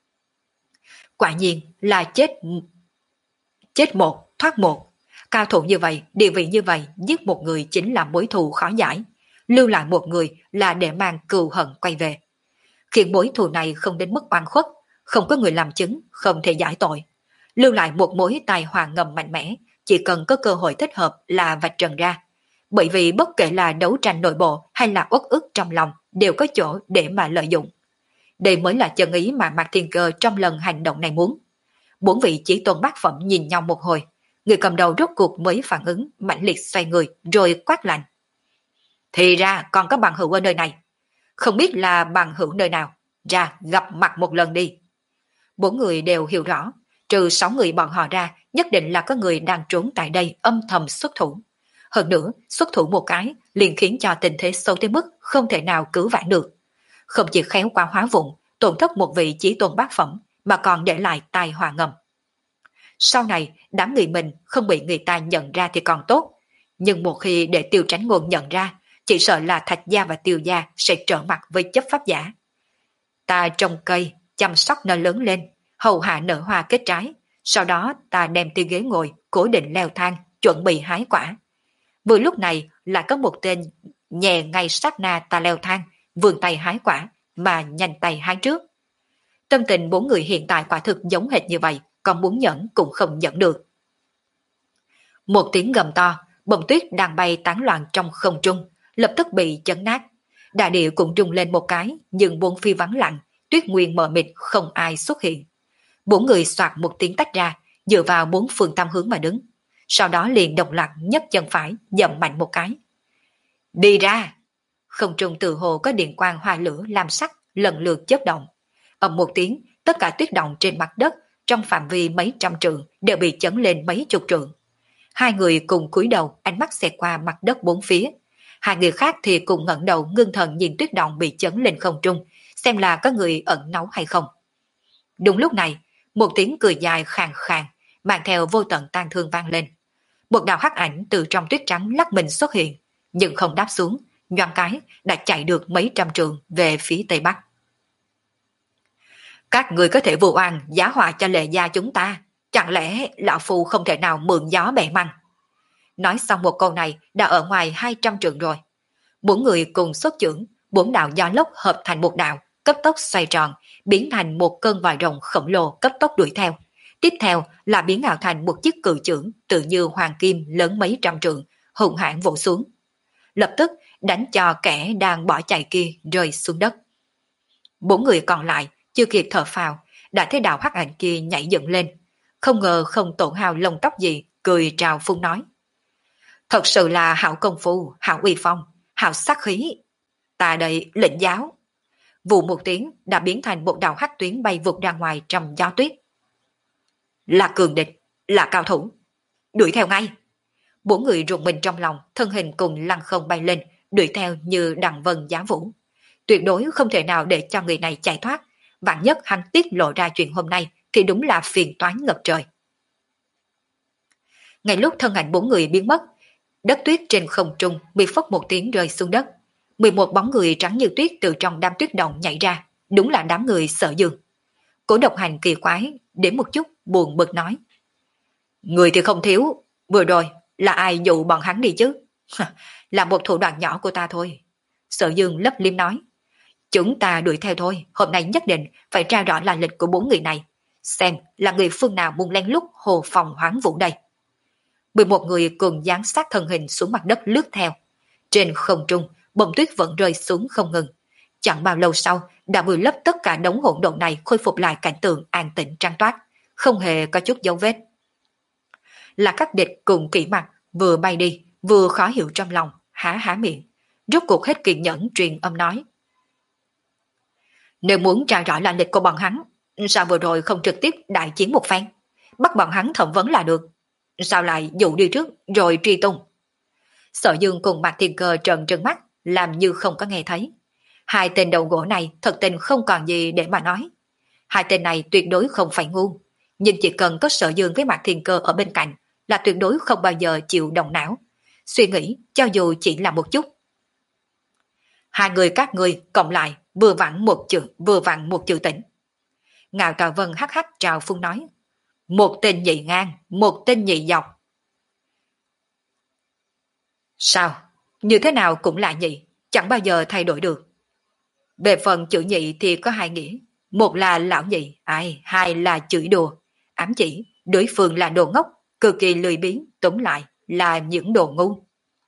Quả nhiên là chết chết một, thoát một. Cao thủ như vậy, địa vị như vậy, giết một người chính là mối thù khó giải. Lưu lại một người là để mang cừu hận quay về. Khiến mối thù này không đến mức oan khuất, không có người làm chứng, không thể giải tội. Lưu lại một mối tài họa ngầm mạnh mẽ, chỉ cần có cơ hội thích hợp là vạch trần ra. Bởi vì bất kể là đấu tranh nội bộ hay là uất ức trong lòng đều có chỗ để mà lợi dụng. Đây mới là chân ý mà Mạc Thiên Cơ trong lần hành động này muốn. Bốn vị chỉ tôn bát phẩm nhìn nhau một hồi, người cầm đầu rốt cuộc mới phản ứng, mãnh liệt xoay người rồi quát lạnh. Thì ra còn có bằng hữu ở nơi này. Không biết là bằng hữu nơi nào, ra gặp mặt một lần đi. Bốn người đều hiểu rõ, trừ sáu người bọn họ ra, nhất định là có người đang trốn tại đây âm thầm xuất thủ. Hơn nữa, xuất thủ một cái liền khiến cho tình thế sâu tới mức không thể nào cứu vãn được. Không chỉ khéo qua hóa vụn, tổn thất một vị chỉ tôn bát phẩm, mà còn để lại tai họa ngầm. Sau này, đám người mình không bị người ta nhận ra thì còn tốt, nhưng một khi để Tiêu Tránh Ngôn nhận ra, chỉ sợ là Thạch Gia và Tiêu Gia sẽ trở mặt với chấp pháp giả. Ta trồng cây, chăm sóc nó lớn lên, hầu hạ nở hoa kết trái, sau đó ta đem tiêu ghế ngồi, cố định leo thang, chuẩn bị hái quả. Vừa lúc này lại có một tên nhè ngay sát na ta leo thang, vươn tay hái quả, mà nhanh tay hái trước. Tâm tình bốn người hiện tại quả thực giống hệt như vậy, còn muốn nhẫn cũng không nhẫn được. Một tiếng gầm to, bông tuyết đang bay tán loạn trong không trung, lập tức bị chấn nát. Đại địa cũng rung lên một cái, nhưng bốn phía vắng lặng, tuyết nguyên mờ mịt, không ai xuất hiện. Bốn người soạt một tiếng tách ra, dựa vào bốn phương tam hướng mà đứng. Sau đó liền đồng loạt nhấc chân phải, dậm mạnh một cái. Đi ra! Không trung từ hồ có điện quang hoa lửa lam sắc, lần lượt chớp động. Ầm một tiếng, tất cả tuyết động trên mặt đất trong phạm vi mấy trăm trượng đều bị chấn lên mấy chục trượng. Hai người cùng cúi đầu, ánh mắt xẹt qua mặt đất bốn phía. Hai người khác thì cùng ngẩng đầu ngưng thần nhìn tuyết động bị chấn lên không trung, xem là có người ẩn náu hay không. Đúng lúc này, một tiếng cười dài khàn khàn, mang theo vô tận tang thương vang lên. Một đạo hắc ảnh từ trong tuyết trắng lắc mình xuất hiện, nhưng không đáp xuống, nhoáng cái đã chạy được mấy trăm trượng về phía tây bắc. Các người có thể vô oan giá họa cho Lệ gia chúng ta, chẳng lẽ lão phu không thể nào mượn gió bẻ măng? Nói xong một câu này đã ở ngoài hai trăm trượng rồi. Bốn người cùng xuất chưởng, bốn đạo gió lốc hợp thành một đạo, cấp tốc xoay tròn, biến thành một cơn vòi rồng khổng lồ cấp tốc đuổi theo. Tiếp theo là biến ảo thành một chiếc cự chưởng tự như hoàng kim lớn mấy trăm trượng, hùng hãn vỗ xuống. Lập tức đánh cho kẻ đang bỏ chạy kia rơi xuống đất. Bốn người còn lại chưa kịp thở phào, đã thấy đạo hắc ảnh kia nhảy dựng lên. Không ngờ không tổn hao lông tóc gì, cười trào phung nói. Thật sự là hảo công phu, hảo uy phong, hảo sát khí. Ta đây lệnh giáo. Vụ một tiếng đã biến thành một đạo hắc tuyến bay vụt ra ngoài trong gió tuyết. Là cường địch, là cao thủ. Đuổi theo ngay. Bốn người rùng mình trong lòng, thân hình cùng lăng không bay lên, đuổi theo như đằng vân giá vũ. Tuyệt đối không thể nào để cho người này chạy thoát. Vạn nhất hắn tiết lộ ra chuyện hôm nay thì đúng là phiền toái ngập trời. Ngay lúc thân ảnh bốn người biến mất, đất tuyết trên không trung bị phốc một tiếng rơi xuống đất. mười một bóng người trắng như tuyết từ trong đám tuyết động nhảy ra, đúng là đám người Sở Dương. Cố Độc Hành kỳ quái, đến một chút buồn bực nói. Người thì không thiếu, vừa rồi là ai dụ bọn hắn đi chứ? Là một thủ đoạn nhỏ của ta thôi. Sở Dương lấp liếm nói. Chúng ta đuổi theo thôi, hôm nay nhất định phải tra rõ là lịch của bốn người này. Xem là người phương nào muốn lén lút hồ phòng hoáng vũ đây. mười một người cùng dán sát thân hình xuống mặt đất lướt theo. Trên không trung, bông tuyết vẫn rơi xuống không ngừng. Chẳng bao lâu sau, đã vùi lấp tất cả đống hỗn độn này khôi phục lại cảnh tượng an tĩnh trăng toát, không hề có chút dấu vết. Là các địch cùng kỹ mặt, vừa bay đi, vừa khó hiểu trong lòng, há há miệng. Rốt cuộc hết kiên nhẫn truyền âm nói. Nếu muốn tra rõ là lịch của bọn hắn, sao vừa rồi không trực tiếp đại chiến một phen? Bắt bọn hắn thẩm vấn là được. Sao lại dụ đi trước rồi truy tung? Sở Dương cùng Mạc Thiên Cơ trợn trừng mắt, làm như không có nghe thấy. Hai tên đầu gỗ này thật tình không còn gì để mà nói. Hai tên này tuyệt đối không phải ngu, nhưng chỉ cần có Sở Dương với Mạc Thiên Cơ ở bên cạnh là tuyệt đối không bao giờ chịu động não. Suy nghĩ cho dù chỉ là một chút. Hai người các ngươi cộng lại vừa vặn một chữ, vừa vặn một chữ tỉnh. Ngạo Tào Vân hắc hắc trào phun nói. Một tên nhị ngang, một tên nhị dọc. Sao? Như thế nào cũng là nhị, chẳng bao giờ thay đổi được. Về phần chữ nhị thì có hai nghĩa. Một là lão nhị, ai, hai là chửi đùa. Ám chỉ, đối phương là đồ ngốc, cực kỳ lười biếng, tóm lại là những đồ ngu.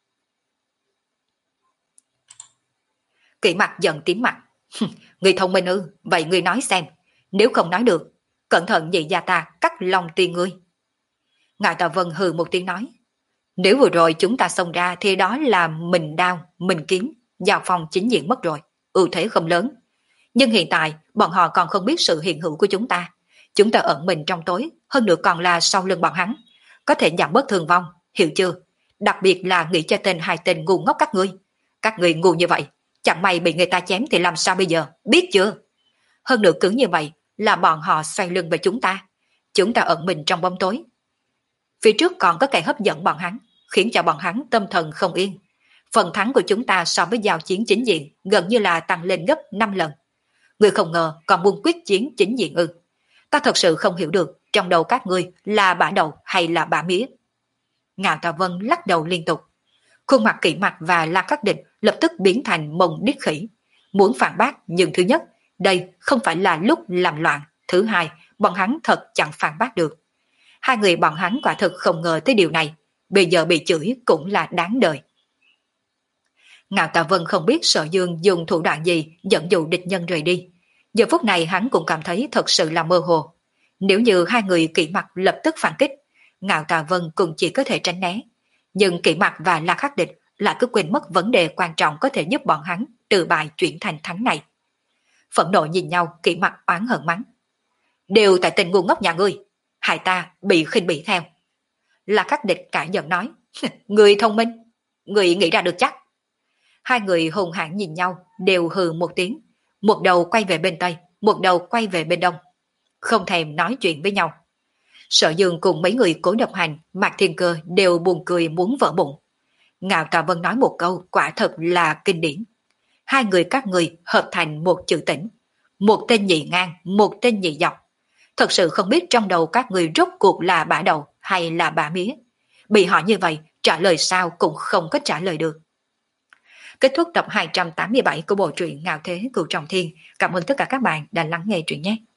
Kỵ mặt giận tím mặt. Người thông minh ư, vậy người nói xem. Nếu không nói được, cẩn thận nhị gia ta cắt lòng tiền ngươi. Ngài Tào Vân hừ một tiếng nói. Nếu vừa rồi chúng ta xông ra thì đó là mình đao, mình kiếm, giao phong chính diện mất rồi, ưu thế không lớn. Nhưng hiện tại bọn họ còn không biết sự hiện hữu của chúng ta. Chúng ta ẩn mình trong tối, hơn nữa còn là sau lưng bọn hắn. Có thể giảm bớt thương vong, hiểu chưa? Đặc biệt là nghĩ cho tên hai tên ngu ngốc các ngươi. Các ngươi ngu như vậy, chẳng may bị người ta chém thì làm sao bây giờ, biết chưa? Hơn nữa cứ như vậy là bọn họ xoay lưng về chúng ta. Chúng ta ẩn mình trong bóng tối. Phía trước còn có kẻ hấp dẫn bọn hắn, khiến cho bọn hắn tâm thần không yên. Phần thắng của chúng ta so với giao chiến chính diện gần như là tăng lên gấp năm lần. Người không ngờ còn muốn quyết chiến chính diện ư? Ta thật sự không hiểu được trong đầu các ngươi là bả đầu hay là bả mía. Ngạo Tà Vân lắc đầu liên tục. Khuôn mặt Kỵ Mặt và La Khắc Địch lập tức biến thành mông đít khỉ. muốn phản bác, nhưng thứ nhất, đây không phải là lúc làm loạn, thứ hai, bọn hắn thật chẳng phản bác được. Hai người bọn hắn quả thực không ngờ tới điều này, bây giờ bị chửi cũng là đáng đời. Ngạo Tà Vân không biết Sở Dương dùng thủ đoạn gì dẫn dụ địch nhân rời đi. Giờ phút này hắn cũng cảm thấy thật sự là mơ hồ. Nếu như hai người Kỷ Mặc lập tức phản kích, Ngạo Tà Vân cũng chỉ có thể tránh né. Nhưng Kỷ Mặc và La Khắc Địch lại cứ quên mất vấn đề quan trọng có thể giúp bọn hắn từ bài chuyển thành thắng này. Phẫn nộ nhìn nhau, Kỷ Mặc oán hận mắng. Đều tại tình ngu ngốc nhà ngươi, hại ta bị khinh bỉ theo. La Khắc Địch cãi giận nói, người thông minh, người nghĩ ra được chắc. Hai người hùng hãn nhìn nhau, đều hừ một tiếng, một đầu quay về bên Tây, một đầu quay về bên Đông, không thèm nói chuyện với nhau. Sở Dương cùng mấy người Cố Độc Hành, Mạc Thiên Cơ đều buồn cười muốn vỡ bụng. Ngạo Tà Vân nói một câu quả thật là kinh điển. Hai người các người hợp thành một chữ tỉnh, một tên nhị ngang, một tên nhị dọc. Thật sự không biết trong đầu các người rốt cuộc là bả đầu hay là bả mía. Bị hỏi như vậy, trả lời sao cũng không có trả lời được. Kết thúc tập hai trăm tám mươi bảy của bộ truyện Ngạo Thế Cửu Trọng Thiên. Cảm ơn tất cả các bạn đã lắng nghe truyện nhé.